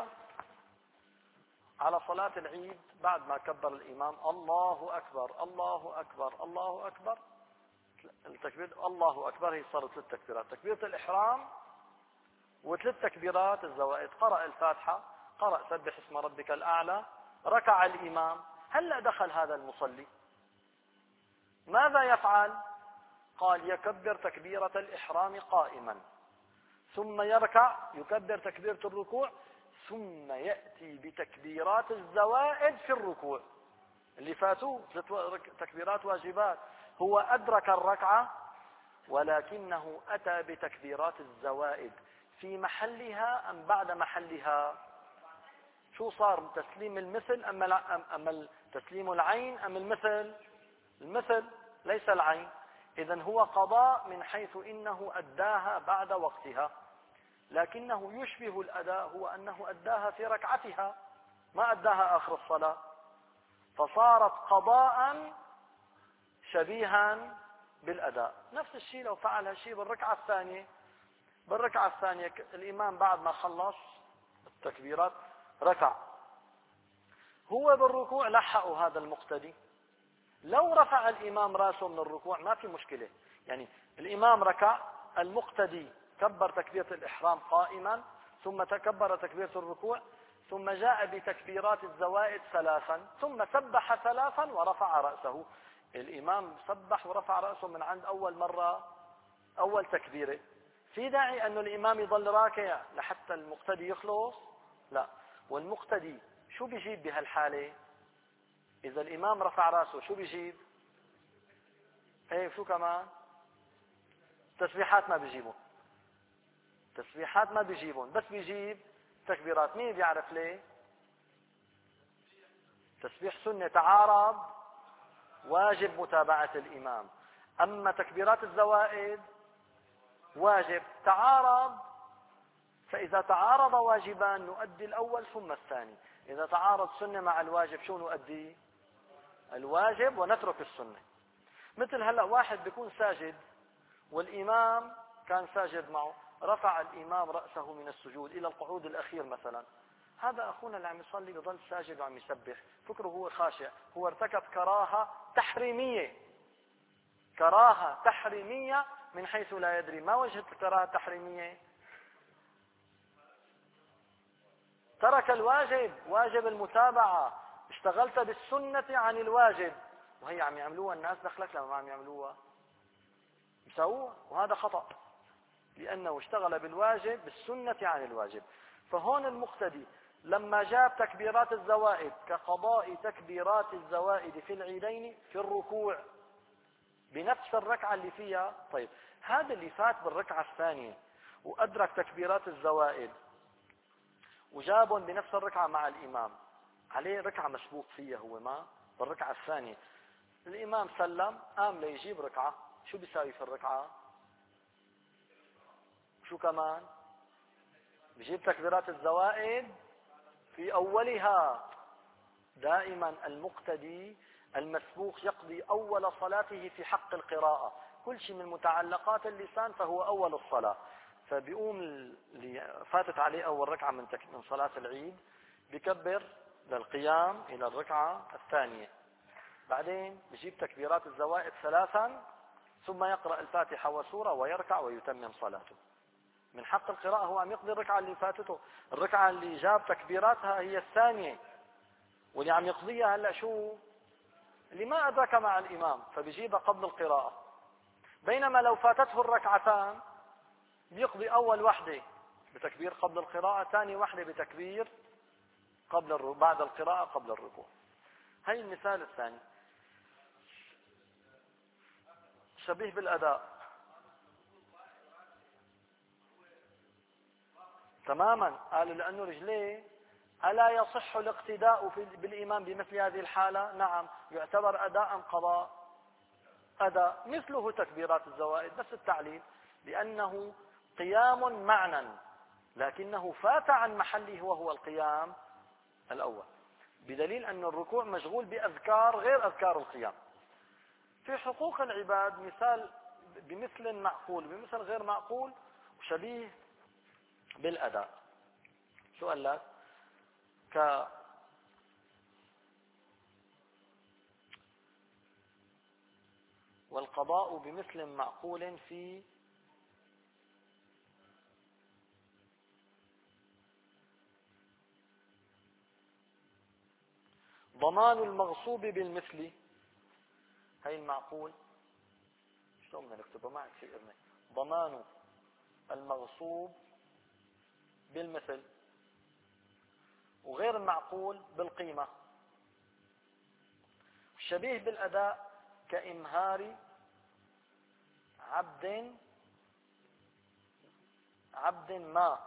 على صلاة العيد بعد ما كبر الإمام الله أكبر الله أكبر الله أكبر، التكبير الله أكبر هي صارت ثلاث تكبيرات، تكبيرة الإحرام وثلاث تكبيرات الزوائد، قرأ الفاتحة، قرأ سبح اسم ربك الأعلى، ركع الإمام. هلأ دخل هذا المصلي، ماذا يفعل؟ قال يكبر تكبيرة الإحرام قائما، ثم يركع يكبر تكبيرة الركوع، ثم يأتي بتكبيرات الزوائد في الركوع. اللي فاتوه تكبيرات واجبات، هو أدرك الركعة ولكنه أتى بتكبيرات الزوائد في محلها أم بعد محلها؟ شو صار؟ تسليم المثل أم تسليم العين أم المثل؟ المثل ليس العين. إذن هو قضاء من حيث إنه أداها بعد وقتها، لكنه يشبه الأداء، هو أنه أداها في ركعتها ما أداها آخر الصلاة، فصارت قضاء شبيها بالأداء. نفس الشيء لو فعل هالشيء بالركعة الثانية. بالركعة الثانية الإمام بعد ما خلص التكبيرات ركع، هو بالركوع لحقوا هذا المقتدي. لو رفع الإمام رأسه من الركوع ما في مشكلة، يعني الإمام ركع، المقتدي كبر تكبيرة الإحرام قائما، ثم تكبر تكبيرة الركوع، ثم جاء بتكبيرات الزوائد ثلاثا، ثم سبح ثلاثا ورفع رأسه. الإمام سبح ورفع رأسه من عند أول مرة، أول تكبيرة. في داعي أن الإمام يظل راكع لحتى المقتدي يخلص؟ لا. والمقتدي شو بيجيب بهالحالة؟ إذا الإمام رفع رأسه شو بيجيب؟ ايه شو كمان؟ تسبيحات ما بيجيبون، تسبيحات ما بيجيبون، بس بيجيب تكبيرات. مين بيعرف ليه؟ تسبيح سنة تعارض واجب متابعة الإمام، أما تكبيرات الزوائد واجب تعارض. فإذا تعارض واجبان نؤدي الأول ثم الثاني، إذا تعارض سنة مع الواجب شو نؤدي؟ الواجب ونترك السنة. مثل هلأ واحد بيكون ساجد والإمام كان ساجد معه، رفع الإمام رأسه من السجود إلى القعود الأخير مثلا، هذا أخونا اللي عم يصلي بضل ساجد وعم يسبح، فكره هو خاشع، هو ارتكب كراهة تحريمية، كراهة تحريمية من حيث لا يدري. ما وجه الكراهة التحريمية؟ ترك الواجب، واجب المتابعة، اشتغلت بالسنة عن الواجب، وهي عم يعملوها الناس، دخلك لما ما عم يعملوها يسووها، وهذا خطأ لأنه اشتغل بالواجب بالسنة عن الواجب. فهون المقتدي لما جاب تكبيرات الزوائد كقضاء تكبيرات الزوائد في العيدين في الركوع بنفس الركعة اللي فيها، طيب هذا اللي فات بالركعة الثانية وأدرك تكبيرات الزوائد وجابهم بنفس الركعة مع الإمام، عليه ركعة مسبوق فيها هو ما بالركعة الثانية، الإمام سلم قام ليجيب ركعة، شو بيساوي في الركعة؟ شو كمان؟ بيجيب تكبيرات الزوائد في أولها. دائما المقتدي المسبوق يقضي أول صلاته في حق القراءة، كل شيء من متعلقات اللسان فهو أول الصلاة. فبيقوم اللي فاتت عليه أول ركعة من من صلاة العيد بيكبر للقيام إلى الركعة الثانية، بعدين بيجيب تكبيرات الزوائد ثلاثا، ثم يقرأ الفاتحة وسورة ويركع ويتمم صلاته. من حق القراءة هو عم يقضي الركعة اللي فاتته، الركعة اللي جاب تكبيراتها هي الثانية، واللي عم يقضيها هلا شو؟ اللي ما أدرك مع الإمام فبيجيبها قبل القراءة. بينما لو فاتته الركعتان بيقضي أول وحدة بتكبير قبل القراءة، ثاني وحدة بتكبير قبل الركوع، بعد القراءة قبل الركوع. هي المثال الثاني شبيه بالأداء تماما. قالوا لأنه رجليه ألا يصح الاقتداء بالإمام بمثل هذه الحالة؟ نعم، يعتبر أداء قضاء أداء، مثله تكبيرات الزوائد، بس التعليل لأنه قيام معنى لكنه فات عن محله وهو القيام الأول، بدليل أن الركوع مشغول بأذكار غير أذكار القيام. في حقوق العباد مثال بمثل معقول بمثل غير معقول وشبيه بالأداء. شو قال لك؟ ك والقضاء بمثل معقول في ضمان المغصوب بالمثل. هي المعقول شلون بدنا نكتبه؟ ما عاد في إذن. ضمان المغصوب بالمثل، وغير المعقول بالقيمة. الشبيه بالأداء كإمهار عبد عبد ما،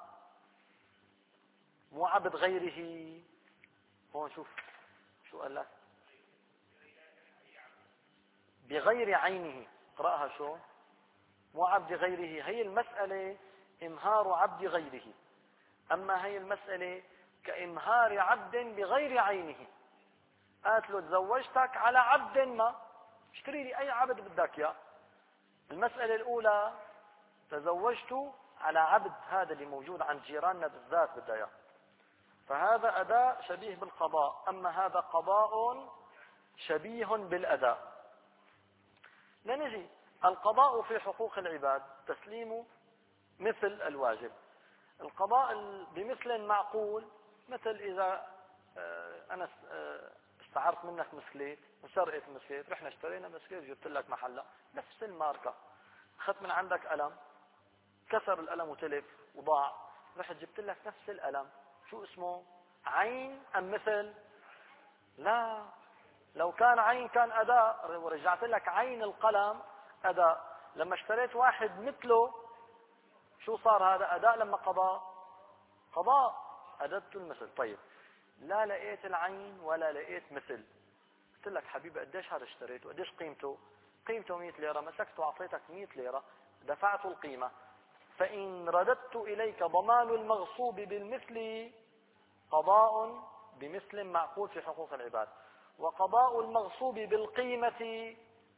مو عبد غيره. هون شوف شو قال لك؟ بغير عينه. اقرأها شو؟ مو عبد غيره. هي المسألة إمهار عبد غيره، أما هي المسألة كإمهار عبد بغير عينه. قالت له تزوجتك على عبد ما، اشتري لي أي عبد بدك إياه. المسألة الأولى تزوجت على عبد، هذا اللي موجود عند جيراننا بالذات بدها إياه، فهذا أداء شبيه بالقضاء. أما هذا قضاء شبيه بالأداء. لنجي القضاء في حقوق العباد تسليم مثل الواجب. القضاء بمثل معقول، مثل إذا أنا استعرت منك مسكليت وسرقت مسكليت، رحنا اشترينا مسكليت جبت لك محلة نفس الماركة، أخذت من عندك قلم كسر القلم وتلف وضاع، رحت جبت لك نفس القلم، شو اسمه؟ عين أم مثل؟ لا، لو كان عين كان أداء، ورجعت لك عين القلم أداء. لما اشتريت واحد مثله شو صار؟ هذا أداء. لما قضاء قضاء أددت المثل. طيب لا لقيت العين ولا لقيت مثل، قلت لك حبيبي قديش هذا اشتريته؟ قديش قيمته؟ قيمته مئة ليرة. مسكته وأعطيتك مئة ليرة، دفعت القيمة. فإن رددت إليك ضمان المغصوب بالمثل قضاء بمثل معقول في حقوق العباد، وقضاء المغصوب بالقيمة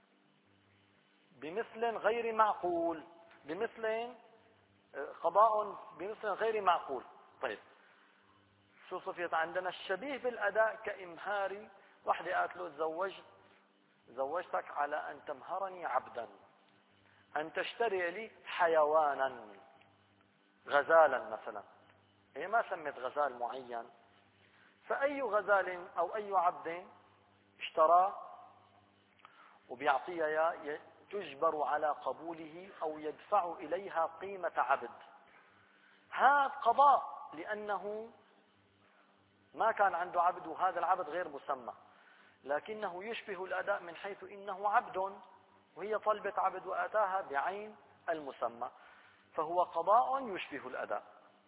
بمثل غير معقول، بمثل قضاء بمثل غير معقول. طيب شو صفيت عندنا؟ الشبيه بالأداء كإمهار واحدة قالت له تزوجت زوجتك على أن تمهرني عبدا، أن تشتري لي حيوانا، غزالا مثلا. هي ما سمت غزال معين، فأي غزال أو أي عبد اشترى وبيعطيها تجبر على قبوله أو يدفع إليها قيمة عبد. هذا قضاء لأنه ما كان عنده عبد، وهذا العبد غير مسمى، لكنه يشبه الأداء من حيث إنه عبد وهي طلبة عبد وآتاها بعين المسمى، فهو قضاء يشبه الأداء.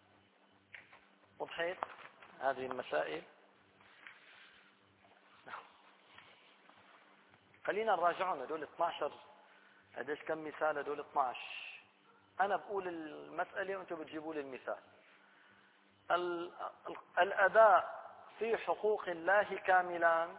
وضحت هذه المسائل؟ خلينا نراجعهم هدول اثني عشر. قديش كم مثال هدول؟ اثني عشر. أنا بقول المسألة وأنتم بتجيبوا لي المثال. الأداء في حقوق الله كاملا،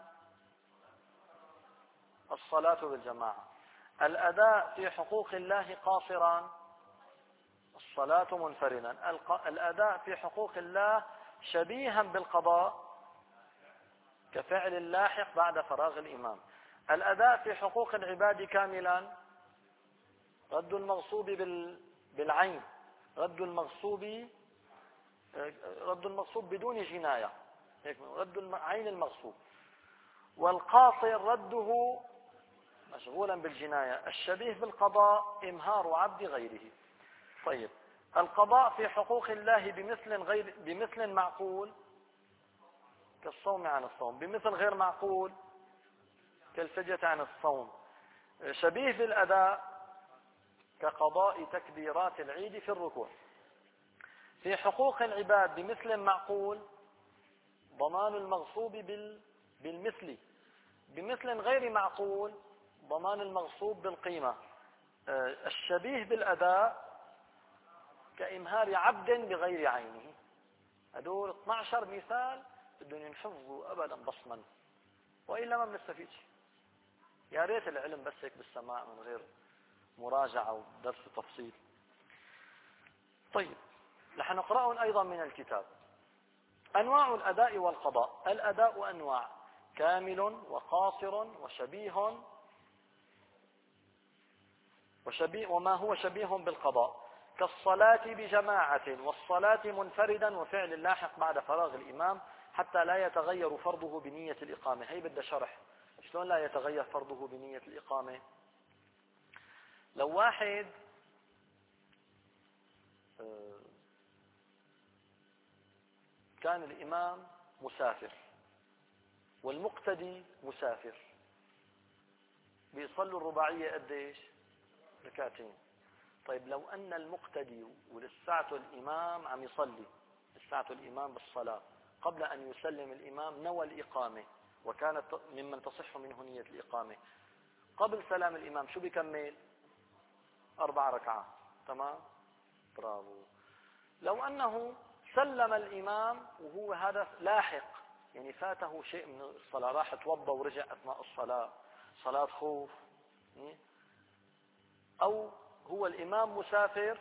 الصلاة بالجماعة. الأداء في حقوق الله قاصرا، الصلاة منفردا. الأداء في حقوق الله شبيها بالقضاء كفعل اللاحق بعد فراغ الإمام. الأداء في حقوق العباد كاملا، رد المغصوب بالعين، رد المغصوب رد المغصوب بدون جناية، رد عين المغصوب. والقاصر رده مشغولا بالجناية. الشبيه بالقضاء إمهار عبد غيره. طيب القضاء في حقوق الله بمثل غير بمثل معقول، كالصوم عن الصوم. بمثل غير معقول كالفدية عن الصوم. شبيه بالأداء كقضاء تكبيرات العيد في الركوع. في حقوق العباد بمثل معقول ضمان المغصوب بالمثل. بمثل غير معقول ضمان المغصوب بالقيمة. الشبيه بالأداء كإمهار عبد بغير عينه. هدول اثني عشر مثال بدهم ينحفظوا أبدا بصما، وإلا ما بنستفيد شيء. يا ريت العلم بس هيك بالسماع من غير مراجعة ودرس تفصيل. طيب، رح نقرأهم أيضا من الكتاب. أنواع الأداء والقضاء. الأداء أنواع: كامل وقاصر وشبيه وشبيه وما هو شبيه بالقضاء، كالصلاة بجماعة والصلاة منفردا وفعل اللاحق بعد فراغ الإمام حتى لا يتغير فرضه بنية الإقامة. هي بدها شرح. شلون لا يتغير فرضه بنية الإقامة؟ لو واحد كان الإمام مسافر والمقتدي مسافر، بيصلوا الرباعية قديش؟ ركعتين. طيب لو أن المقتدي ولساته الإمام عم يصلي، لساته الإمام بالصلاة، قبل أن يسلم الإمام نوى الإقامة وكانت ممن تصح منه نية الإقامة، قبل سلام الإمام شو بيكمل؟ أربع ركعات. تمام؟ برافو. لو أنه سلم الإمام وهو هذا لاحق، يعني فاته شيء من الصلاة، راح توضى ورجع أثناء الصلاة، صلاة خوف، أو هو الإمام مسافر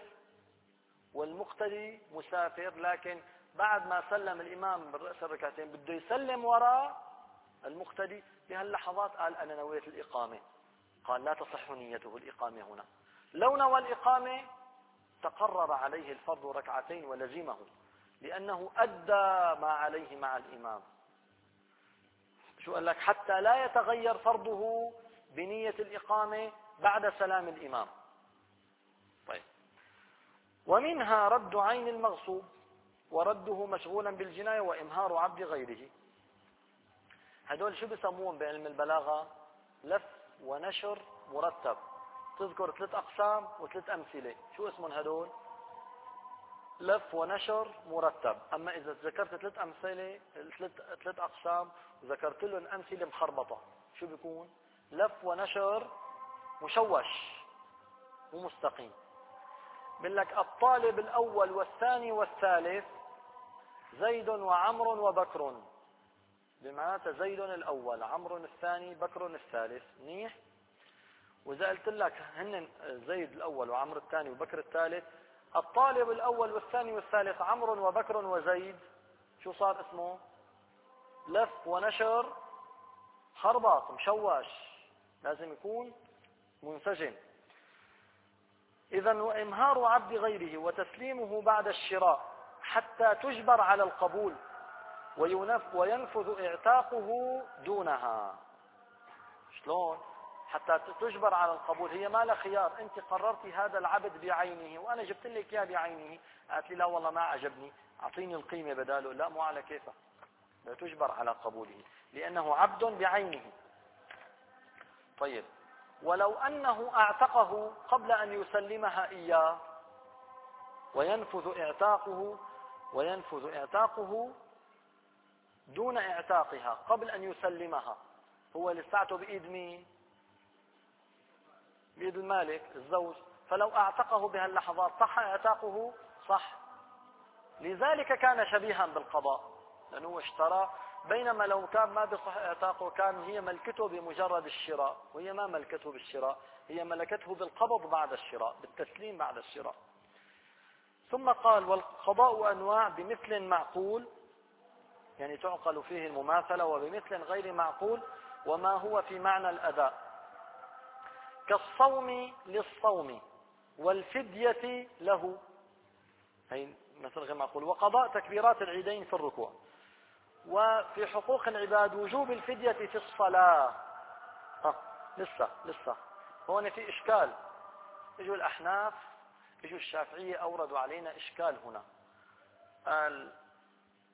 والمقتدي مسافر، لكن بعد ما سلم الإمام بالرأس الركعتين بده يسلم وراء المقتدي، بهاللحظات قال أنا نويت الإقامة، قال لا تصح نيته الإقامة هنا. لو نوى الإقامة تقرر عليه الفرض ركعتين ولزمه، لأنه أدى ما عليه مع الإمام. شو قال لك؟ حتى لا يتغير فرضه بنية الإقامة بعد سلام الإمام. طيب، ومنها رد عين المغصوب ورده مشغولا بالجناية وإمهار عبد غيره. هدول شو بسموهم بعلم البلاغة؟ لف ونشر مرتب. تذكر ثلاث أقسام وثلاث أمثلة. شو اسمهم هدول؟ لف ونشر مرتب. أما إذا ذكرت ثلاث أمثلة ثلاث ثلاث أقسام وذكرت لهم أمثلة مخربطة، شو بيكون؟ لف ونشر مشوش ومستقيم. بقول لك الطالب الأول والثاني والثالث زيد وعمر وبكر، بمعنى زيد الأول، عمر الثاني، بكر الثالث. منيح؟ وإذا قلت لك هن زيد الأول وعمر الثاني وبكر الثالث، الطالب الأول والثاني والثالث عمر وبكر وزيد، شو صار اسمه؟ لف ونشر خربط مشوش، لازم يكون منسجم. إذا وإمهار عبد غيره وتسليمه بعد الشراء حتى تجبر على القبول وينفذ اعتاقه دونها. شلون؟ حتى تجبر على القبول، هي ما لها خيار. انت قررتي هذا العبد بعينه وانا جبت لك اياه بعينه، قالت لي لا والله ما عجبني، اعطيني القيمه بداله. لا، مو على كيفك، لا تجبر على قبوله لانه عبد بعينه. طيب، ولو انه اعتقه قبل ان يسلمها اياه وينفذ اعتاقه وينفذ اعتاقه دون اعتاقها قبل ان يسلمها، هو لساته بايد مين؟ بيد المالك الزوج. فلو اعتقه بهاللحظات صح اعتاقه؟ صح. لذلك كان شبيها بالقضاء، لانه اشترى، بينما لو كان ما بصح اعتاقه كان هي ملكته بمجرد الشراء، وهي ما ملكته بالشراء، هي ملكته بالقبض بعد الشراء، بالتسليم بعد الشراء. ثم قال والقضاء انواع: بمثل معقول، يعني تعقل فيه المماثلة، وبمثل غير معقول وما هو في معنى الأداء، كالصوم للصوم والفدية له، هي مثل غير معقول، وقضاء تكبيرات العيدين في الركوع. وفي حقوق العباد وجوب الفدية في الصلاة. ها لسه لسه هون في إشكال. اجوا الأحناف، اجوا الشافعية أوردوا علينا إشكال هنا. قال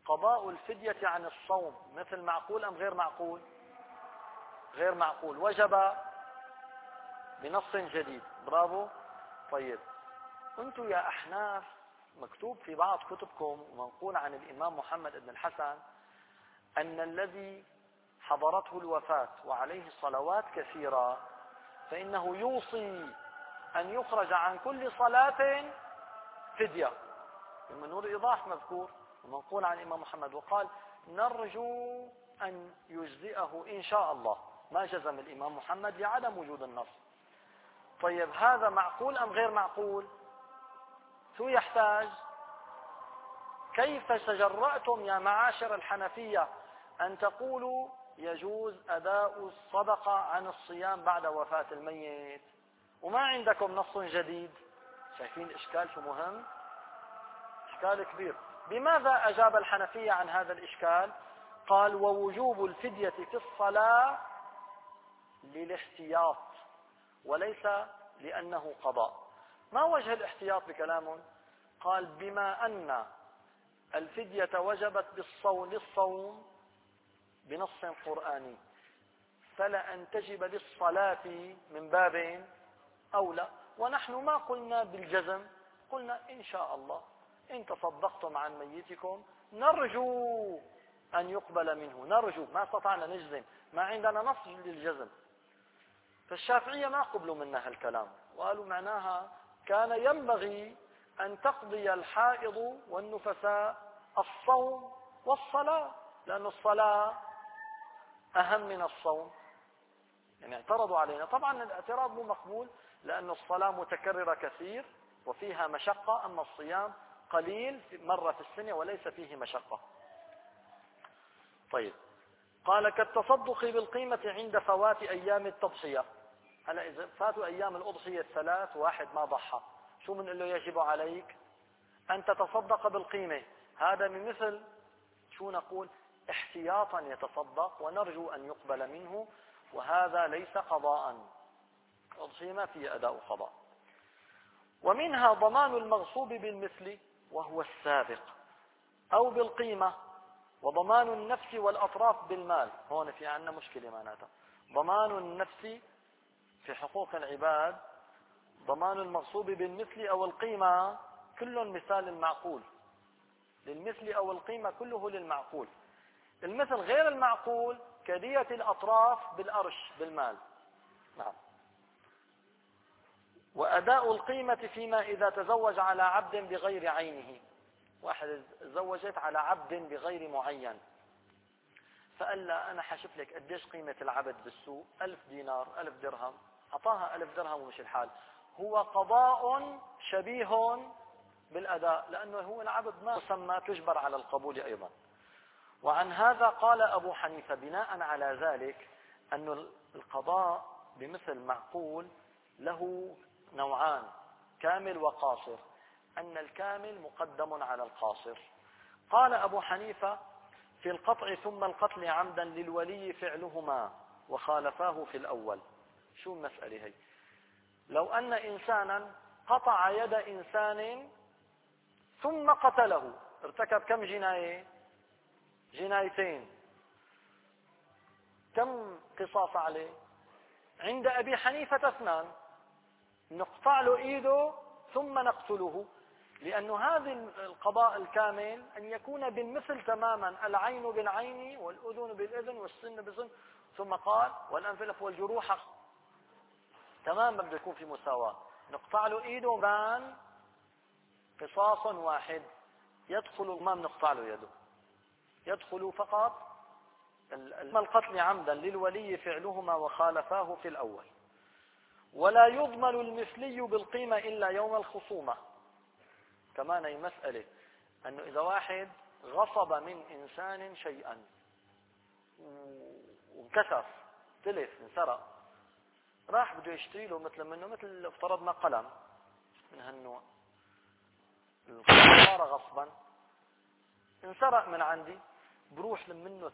قضاء الفدية عن الصوم مثل معقول أم غير معقول؟ غير معقول، وجب بنص جديد. برافو. طيب أنتم يا أحناف مكتوب في بعض كتبكم ومنقول عن الإمام محمد بن الحسن أن الذي حضرته الوفاة وعليه صلوات كثيرة فإنه يوصي أن يخرج عن كل صلاة فدية. من نور الإيضاح مذكور ومنقول عن الإمام محمد، وقال نرجو أن يجزئه إن شاء الله، ما جزم الإمام محمد لعدم وجود النص. طيب هذا معقول أم غير معقول؟ شو يحتاج؟ كيف تجرأتم يا معاشر الحنفية أن تقولوا يجوز أداء الصدقة عن الصيام بعد وفاة الميت وما عندكم نص جديد؟ شايفين الإشكال شو مهم؟ إشكال كبير. بماذا أجاب الحنفية عن هذا الإشكال؟ قال ووجوب الفدية في الصلاة للاحتياط وليس لأنه قضاء. ما وجه الاحتياط بكلامهم؟ قال بما أن الفدية وجبت بالصوم للصوم بنص قرآني فلا أن تجب للصلاة من باب أولى، ونحن ما قلنا بالجزم، قلنا إن شاء الله إن تصدقتم عن ميتكم نرجو أن يقبل منه، نرجو، ما استطعنا نجزم، ما عندنا نص للجزم. فالشافعية ما قبلوا منا هالكلام وقالوا معناها كان ينبغي أن تقضي الحائض والنفساء الصوم والصلاة لأن الصلاة أهم من الصوم. يعني اعترضوا علينا. طبعا الاعتراض مو مقبول لأن الصلاة متكررة كثير وفيها مشقة، أما الصيام قليل مرة في السنة وليس فيه مشقة. طيب قال كالتصدق بالقيمة عند فوات أيام التضحية. هلا إذا فاتوا أيام الأضحية الثلاث واحد ما ضحى شو بنقول له يجب عليك أن تتصدق بالقيمة. هذا من مثل شو نقول احتياطا يتصدق ونرجو أن يقبل منه، وهذا ليس قضاء، الأضحية ما فيه أداء قضاء. ومنها ضمان المغصوب بالمثل وهو السابق أو بالقيمة، وضمان النفس والأطراف بالمال. هون في عنا مشكلة معناتها ضمان النفس في حقوق العباد، ضمان المغصوب بالمثل أو القيمة كل مثال المعقول للمثل أو القيمة كله للمعقول. المثل غير المعقول كدية الأطراف بالأرش بالمال. نعم. وأداء القيمة فيما إذا تزوج على عبد بغير عينه. واحد تزوجت على عبد بغير معين فقال لا أنا حشوف لك قديش قيمة العبد بالسوق، ألف دينار ألف درهم، أعطاها ألف درهم ومش الحال. هو قضاء شبيه بالأداء لأنه هو العبد ما يسمى تجبر على القبول أيضا. وعن هذا قال أبو حنيفة بناء على ذلك أن القضاء بمثل معقول له نوعان كامل وقاصر، أن الكامل مقدم على القاصر. قال أبو حنيفة في القطع ثم القتل عمدا للولي فعلهما وخالفاه في الأول. شو المسألة هي؟ لو أن إنسانا قطع يد إنسان ثم قتله ارتكب كم جناية؟ جنايتين. كم قصاص عليه؟ عند أبي حنيفة اثنان، نقطع له إيده ثم نقتله، لأن هذا القضاء الكامل أن يكون بالمثل تماما، العين بالعين والأذن بالأذن والسن بالسن، ثم قال والأنف والجروح تماما بده يكون في مساواة. نقطع له إيده بان قصاص واحد، يدخل ما بنقطع له يده، يدخل فقط القتل عمدا للولي فعلهما وخالفاه في الأول. ولا يضمن المثلي بالقيمة إلا يوم الخصومة. كمان هي مسألة أنه إذا واحد غصب من إنسان شيئا وانكسر تلف انسرق، راح بده يشتري له مثل منه مثل افترضنا قلم من هالنوع، القلم صار غصبا انسرق من عندي، بروح منه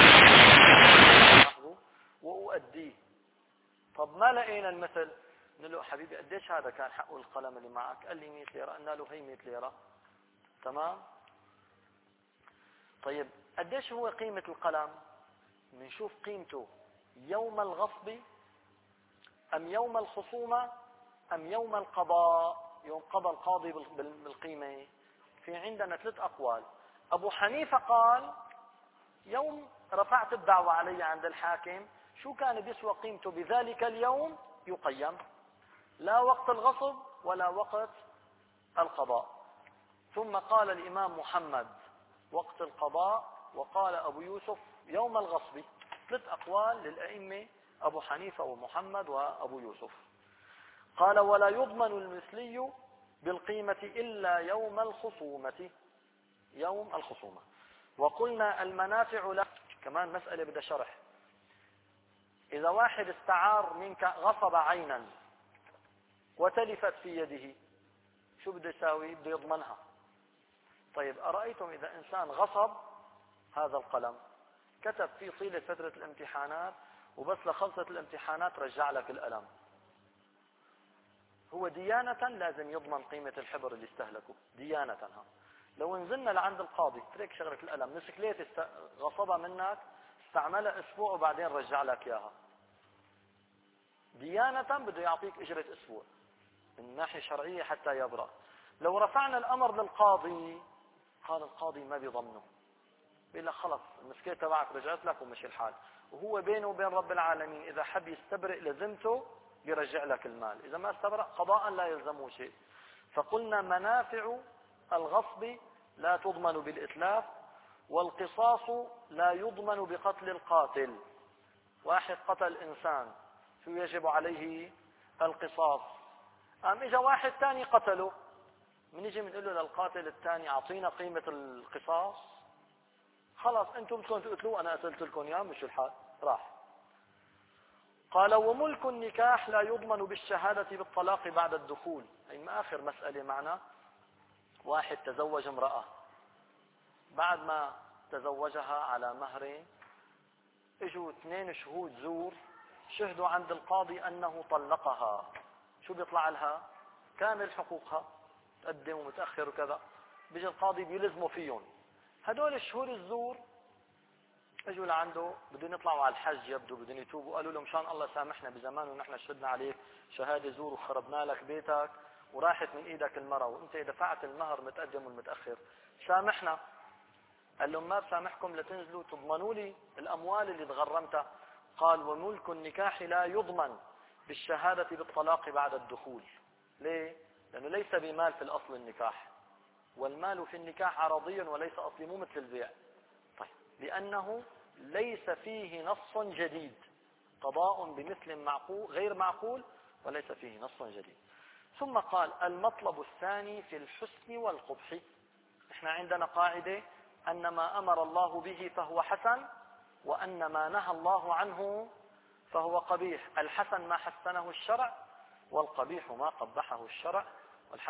وأؤديه. طب ما لقينا المثل، قلنا له حبيبي قديش هذا كان حقه القلم اللي معك؟ قال لي مئة ليرة. قلنا له هي مئة ليرة. تمام. طيب قديش هو قيمة القلم؟ بنشوف قيمته يوم الغصب أم يوم الخصومة أم يوم القضاء، يوم قضى القاضي بالقيمة. في عندنا ثلاث أقوال. أبو حنيفة قال يوم رفعت الدعوة علي عند الحاكم، شو كان بيسوى قيمته بذلك اليوم يقيم، لا وقت الغصب ولا وقت القضاء. ثم قال الإمام محمد وقت القضاء، وقال أبو يوسف يوم الغصب. ثلاث أقوال للأئمة أبو حنيفة ومحمد وأبو يوسف. قال ولا يضمن المثلي بالقيمة إلا يوم الخصومة، يوم الخصومة. وقلنا المنافع لا، كمان مسألة بدها شرح. إذا واحد استعار منك غصب عينا وتلفت في يده، شو بده يساوي؟ بده يضمنها. طيب أرأيتم إذا إنسان غصب هذا القلم، كتب فيه طيلة فترة الامتحانات، وبس لخلصت الامتحانات رجع لك القلم، هو ديانة لازم يضمن قيمة الحبر اللي استهلكه ديانة. ها لو نزلنا لعند القاضي ترك شغلة القلم، مسكليت است... غصبها منك، استعملها اسبوع وبعدين رجع لك اياها، ديانة بده يعطيك اجرة اسبوع من ناحية شرعية حتى يبرأ. لو رفعنا الامر للقاضي، قال القاضي ما بيضمنه، بيقول لك خلص المسكية تبعك رجعت لك ومشي الحال، وهو بينه وبين رب العالمين اذا حب يستبرئ لزمته بيرجع لك المال، اذا ما استبرأ قضاء لا يلزمه شيء. فقلنا منافع الغصب لا تضمن بالإتلاف، والقصاص لا يضمن بقتل القاتل. واحد قتل إنسان شو يجب عليه؟ القصاص. أم إجا واحد ثاني قتله، منيجي بنقول له للقاتل الثاني أعطينا قيمة القصاص؟ خلاص أنتم بدكم تقتلوه، أنا قتلت لكم إياه، مش الحال راح. قال وملك النكاح لا يضمن بالشهادة بالطلاق بعد الدخول. أي ما آخر مسألة معنا، واحد تزوج امرأة، بعد ما تزوجها على مهر، اجوا اثنين شهود زور شهدوا عند القاضي أنه طلقها، شو بيطلع لها؟ كامل حقوقها، تقدم ومتأخر وكذا. بيجي القاضي بيلزموا فيهم. هدول الشهور الزور اجوا لعنده بدهم يطلعوا على الحج، يبدو بدهم يتوبوا، قالوا له مشان الله سامحنا بزمان ونحن شهدنا عليك شهادة زور وخربنا لك بيتك وراحت من ايدك المرأة، وانت دفعت المهر متقدم والمتأخر، سامحنا. قال لهم ما بسامحكم لتنزلوا تضمنوا لي الاموال اللي تغرمتها. قال وملك النكاح لا يضمن بالشهادة بالطلاق بعد الدخول. ليه؟ لانه ليس بمال في الاصل النكاح، والمال في النكاح عرضي وليس اصلي، مو مثل البيع. طيب لانه ليس فيه نص جديد، قضاء بمثل معقول غير معقول وليس فيه نص جديد. ثم قال المطلب الثاني في الحسن والقبح. احنا عندنا قاعدة أن ما أمر الله به فهو حسن، وأن ما نهى الله عنه فهو قبيح. الحسن ما حسنه الشرع، والقبيح ما قبحه الشرع.